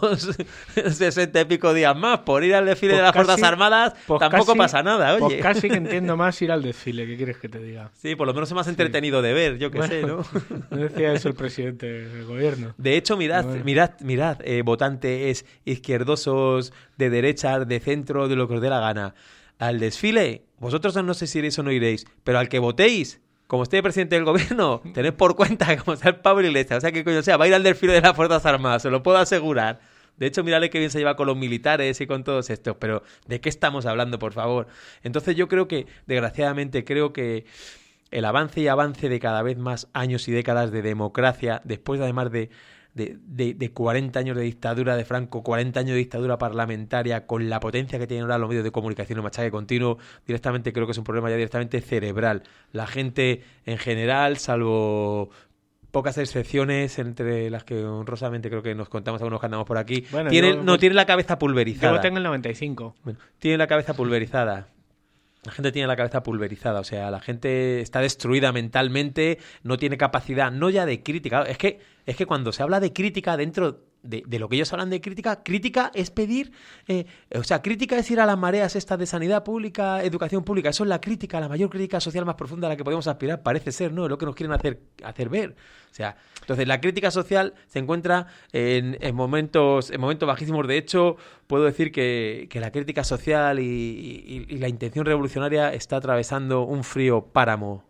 sesenta y pico días más por ir al desfile pues de las casi, Fuerzas Armadas, pues tampoco casi, pasa nada, oye. Pues casi que entiendo más ir al desfile, ¿qué quieres que te diga? Sí, por lo menos es más entretenido sí. de ver, yo qué bueno, sé, ¿no? No decía eso el presidente del gobierno. De hecho, mirad, bueno. mirad, mirad, eh, votantes izquierdosos, de derecha, de centro, de lo que os dé la gana. Al desfile, vosotros no sé si iréis o no iréis, pero al que votéis, como esté presidente del gobierno, tened por cuenta como sea el Pablo Iglesias, o sea que coño sea, va a ir al desfile de las Fuerzas Armadas, se lo puedo asegurar. De hecho, miradle qué bien se lleva con los militares y con todos estos, pero ¿de qué estamos hablando, por favor? Entonces yo creo que, desgraciadamente, creo que el avance y avance de cada vez más años y décadas de democracia, después además de De, de, de cuarenta años de dictadura de Franco, cuarenta años de dictadura parlamentaria, con la potencia que tienen ahora los medios de comunicación, el machaque continuo, directamente creo que es un problema ya directamente cerebral. La gente en general, salvo pocas excepciones, entre las que honrosamente creo que nos contamos algunos que andamos por aquí, bueno, tiene, yo, no pues, tiene la cabeza pulverizada. Yo tengo el noventa y cinco. Bueno, tiene la cabeza pulverizada. La gente tiene la cabeza pulverizada, o sea, la gente está destruida mentalmente, no tiene capacidad, no ya de crítica. Es que, es que cuando se habla de crítica dentro de, de lo que ellos hablan de crítica, crítica es pedir, eh, o sea, crítica es ir a las mareas estas de sanidad pública, educación pública. Eso es la crítica, la mayor crítica social más profunda a la que podemos aspirar, parece ser, ¿no? Es lo que nos quieren hacer, hacer ver. O sea, entonces la crítica social se encuentra en, en momentos en momentos bajísimos. De hecho, puedo decir que, que la crítica social y, y, y la intención revolucionaria está atravesando un frío páramo.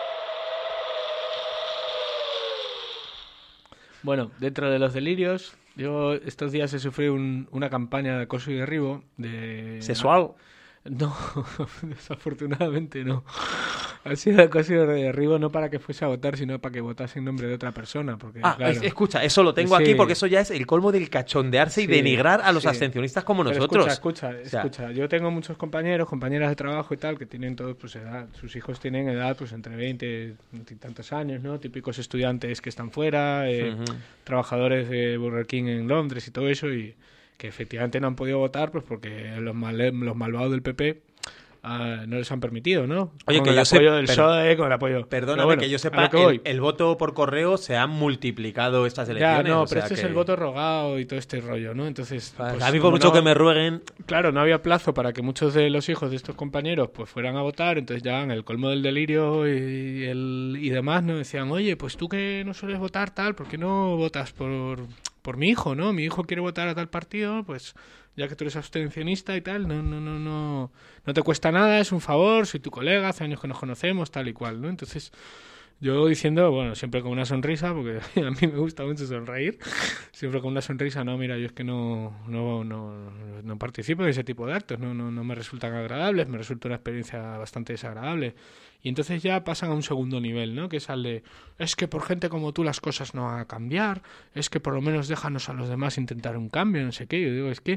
Bueno, dentro de los delirios, Yo estos días he sufrido un, una campaña de acoso y derribo de... ¿Sexual? No, desafortunadamente no. Ha sido acoso y derribo no para que fuese a votar, sino para que votase en nombre de otra persona. Porque, Ah, claro, es- escucha, eso lo tengo Sí. aquí porque eso ya es el colmo del cachondearse y Sí, denigrar a los sí. abstencionistas como Pero nosotros. Escucha, escucha, O sea, escucha. Yo tengo muchos compañeros, compañeras de trabajo y tal, que tienen todos, pues, edad. Sus hijos tienen edad, pues, entre veinte y tantos años, ¿no? Típicos estudiantes que están fuera, eh, Ujú. trabajadores de Burger King en Londres y todo eso, y que efectivamente no han podido votar, pues, porque los, mal, los malvados del P P ah, no les han permitido, ¿no? Oye, con que el yo sé- apoyo del per- P S O E, con el apoyo... Perdóname Pero bueno, que yo a sepa, lo que voy. el, el voto por correo se ha multiplicado estas Ya, elecciones. no, o pero sea este es que- el voto rogado y todo este rollo, ¿no? Entonces, pues, a mí por como mucho no- que me rueguen, Claro, no había plazo para que muchos de los hijos de estos compañeros pues fueran a votar, entonces ya en el colmo del delirio y, el, y demás nos decían, oye, pues tú que no sueles votar tal, ¿por qué no votas por, por mi hijo, no? Mi hijo quiere votar a tal partido, pues ya que tú eres abstencionista y tal, no, no, no, no, no te cuesta nada, es un favor, soy tu colega, hace años que nos conocemos, tal y cual, ¿no? Entonces... Yo diciendo, bueno, siempre con una sonrisa, porque a mí me gusta mucho sonreír, siempre con una sonrisa, no, mira, yo es que no, no, no, no participo en ese tipo de actos, no, no, no me resultan agradables, me resulta una experiencia bastante desagradable. Y entonces ya pasan a un segundo nivel, ¿no? Que es al de, es que por gente como tú las cosas no van a cambiar, es que por lo menos déjanos a los demás intentar un cambio, no sé qué. Yo digo, es que,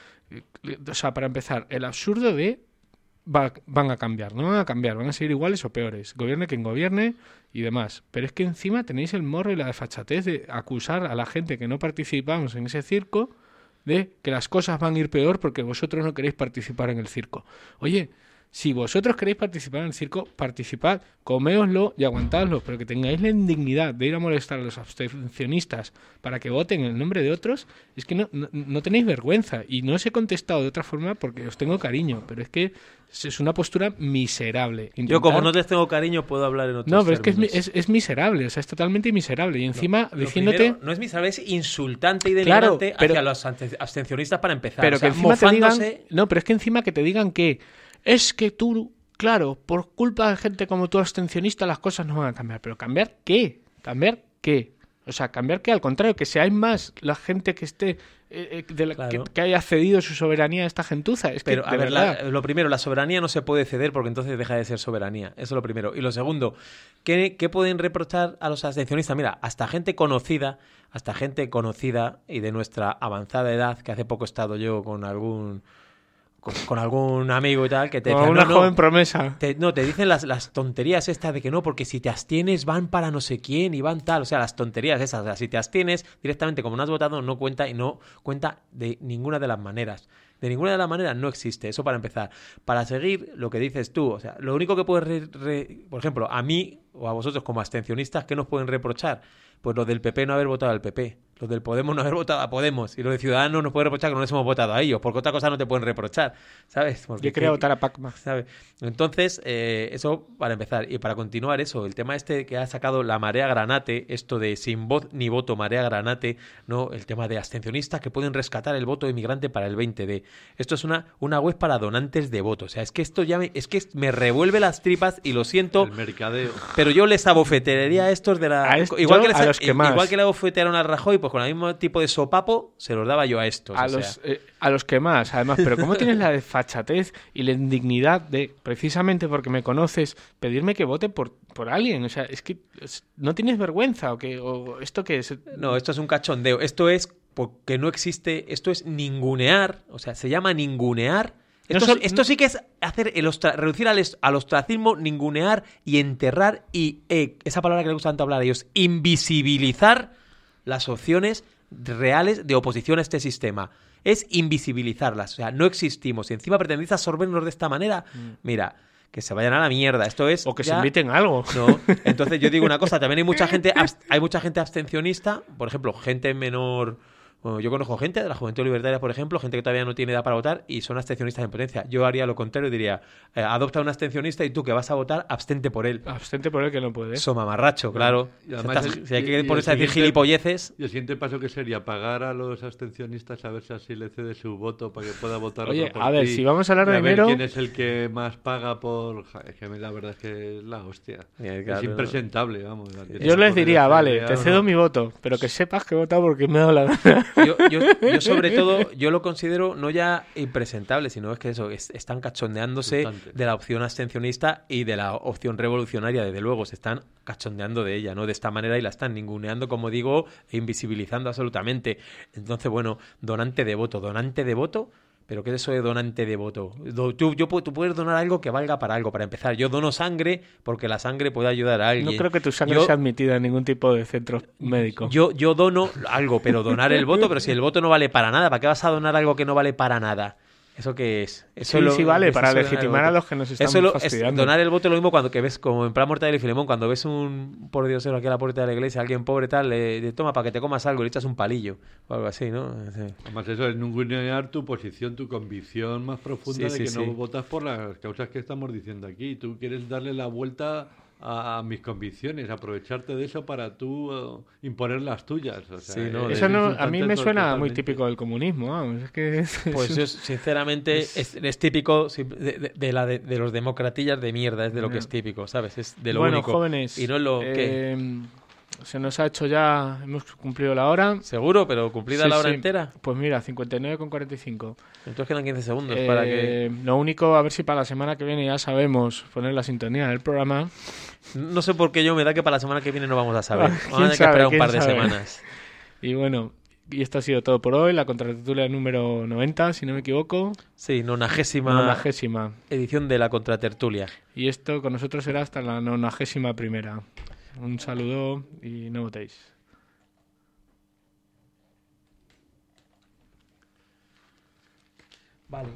o sea, para empezar, el absurdo de va, van a cambiar, no van a cambiar, van a seguir iguales o peores, gobierne quien gobierne y demás. Pero es que encima tenéis el morro y la desfachatez de acusar a la gente que no participamos en ese circo de que las cosas van a ir peor porque vosotros no queréis participar en el circo. Oye, si vosotros queréis participar en el circo, participad, coméoslo y aguantadlo, pero que tengáis la indignidad de ir a molestar a los abstencionistas para que voten en el nombre de otros, es que no, no, no tenéis vergüenza. Y no os he contestado de otra forma porque os tengo cariño, pero es que es una postura miserable. yo Intentar- como no les tengo cariño puedo hablar en otros No, pero es que es, mi- términos. es, es miserable, o sea, es totalmente miserable. Y encima Lo diciéndote... primero, no es miserable, es insultante y Claro, denigrante pero- hacia los ante- abstencionistas para empezar. Pero O sea, que encima te digan... mofándose- No, pero es que encima que te digan que es que tú, claro, por culpa de gente como tú abstencionista las cosas no van a cambiar. Pero ¿cambiar qué? ¿Cambiar qué? O sea, cambiar que al contrario, que seáis más la gente que esté... eh, eh, de la- Claro. que, que haya cedido su soberanía a esta gentuza. Es que, Pero, a de ver, verdad... la- lo primero, la soberanía no se puede ceder porque entonces deja de ser soberanía. Eso es lo primero. Y lo segundo, ¿qué, qué pueden reprochar a los abstencionistas? Mira, hasta gente conocida, hasta gente conocida y de nuestra avanzada edad, que hace poco he estado yo con algún con, con algún amigo y tal, que te Como decían, una no, no, joven promesa. te, no, te dicen las, las tonterías estas de que no, porque si te abstienes van para no sé quién y van tal. O sea, las tonterías esas. O sea, si te abstienes directamente como no has votado, no cuenta y no cuenta de ninguna de las maneras. De ninguna de las maneras no existe. Eso para empezar. Para seguir lo que dices tú. O sea, lo único que puedes... Re, re, por ejemplo, a mí o a vosotros como abstencionistas, ¿qué nos pueden reprochar? Pues lo del P P no haber votado al P P. Los del Podemos no haber votado a Podemos. Y los de Ciudadanos nos pueden reprochar que no les hemos votado a ellos. Porque otra cosa no te pueden reprochar. ¿Sabes? Porque Yo quería que- votar a Pacma. ¿sabe? Entonces, eh, eso para empezar. Y para continuar eso, el tema este que ha sacado la marea granate, esto de sin voz ni voto, marea granate, ¿no? El tema de abstencionistas que pueden rescatar el voto inmigrante para el veinte D. Esto es una, una web para donantes de votos. O sea, es que esto ya me, es que me revuelve las tripas y lo siento, El mercadeo. pero yo les abofetearía a estos de la... A est- igual, yo que les, a los que más. igual que le abofetearon a Rajoy, pues con el mismo tipo de sopapo, se los daba yo a estos. A o sea. los, eh, a los que más, además. Pero ¿cómo tienes la desfachatez y la indignidad de, precisamente porque me conoces, pedirme que vote por, por alguien? O sea, es que es- no tienes vergüenza o que o esto que es... No, esto es un cachondeo. Esto es porque no existe, esto es ningunear, o sea, se llama ningunear. No Esto, sol- esto no- sí que es hacer el ostra- reducir al, es- al ostracismo, ningunear y enterrar y eh, esa palabra que le gusta tanto hablar a ellos, invisibilizar las opciones reales de oposición a este sistema. Es invisibilizarlas, o sea, no existimos. Y encima pretendéis absorbernos de esta manera. Mira, que se vayan a la mierda. Esto es O que se ya- inviten a algo. no, entonces yo digo una cosa, también hay mucha gente abs- hay mucha gente abstencionista, por ejemplo, gente menor, bueno, yo conozco gente de la Juventud Libertaria, por ejemplo, gente que todavía no tiene edad para votar y son abstencionistas en potencia. Yo haría lo contrario y diría, eh, adopta un abstencionista y tú que vas a votar, abstente por él. Abstente por el que no puede. Eso mamarracho, claro. Y además Si, estás- el- si hay y- que y ponerse el a decir siguiente- gilipolleces, Y el siguiente paso que sería pagar a los abstencionistas a ver si así le cede su voto para que pueda votar Oye, otro por a ver, ti, si vamos a hablar y de a ver dinero- quién es el que más paga por... Ja, Es que la verdad es que es la hostia. Eh, claro, es impresentable, vamos. Yo les diría, vale, te cedo mi voto, pero que sepas que he votado porque me ha dado la gana. yo, yo, yo sobre todo, yo lo considero no ya impresentable, sino es que eso, es, están cachondeándose Bastante. de la opción abstencionista y de la opción revolucionaria, desde luego, se están cachondeando de ella, ¿no? De esta manera y la están ninguneando, como digo, e invisibilizando absolutamente. Entonces, bueno, donante de voto, donante de voto... ¿Pero qué es eso de donante de voto? Do, tú, yo, tú puedes donar algo que valga para algo, para empezar. Yo dono sangre porque la sangre puede ayudar a alguien. No creo que tu sangre yo, sea admitida en ningún tipo de centro médico. Yo, yo dono algo, pero donar el voto, pero si el voto no vale para nada, ¿para qué vas a donar algo que no vale para nada? ¿Eso qué es? Eso Sí, lo, sí vale, eso para es legitimar a los que nos están eso lo, fastidiando. Es, donar el voto es lo mismo cuando que ves, como en plan Mortadelo y Filemón, cuando ves un pordiosero aquí a la puerta de la iglesia, alguien pobre tal, le, le toma para que te comas algo, le echas un palillo o algo así, ¿no? Sí. Además, eso es ningunear tu posición, tu convicción más profunda Sí, de sí, que sí. no votas por las causas que estamos diciendo aquí. Tú quieres darle la vuelta a, a mis convicciones, aprovecharte de eso para tú uh, imponer las tuyas. O sea, Sí, no, es Eso no, a insultante mí me to- suena muy totalmente. típico del comunismo, vamos. Es que es- Pues yo, sinceramente, es, es típico sí, de, de, de la de, de los democratillas de mierda, es de lo que es típico, ¿sabes? Es de lo bueno, único. jóvenes, Y no es lo que... eh, se nos ha hecho ya, hemos cumplido la hora. ¿Seguro? ¿Pero cumplida Sí, la hora sí. entera? Pues mira, cincuenta y nueve con cuarenta y cinco. Entonces quedan quince segundos para que... Eh, Lo único, a ver si para la semana que viene ya sabemos poner la sintonía del programa. No sé por qué yo me da que para la semana que viene no vamos a saber. Ah, Vamos a ¿quién tener que sabe? esperar un ¿Quién par de sabe? semanas. Y bueno, y esto ha sido todo por hoy, la contratertulia número noventa, si no me equivoco, Sí, nonagésima nonagésima. edición de la contratertulia. Y esto con nosotros será hasta la nonagésima primera. Un saludo y no votéis. Vale.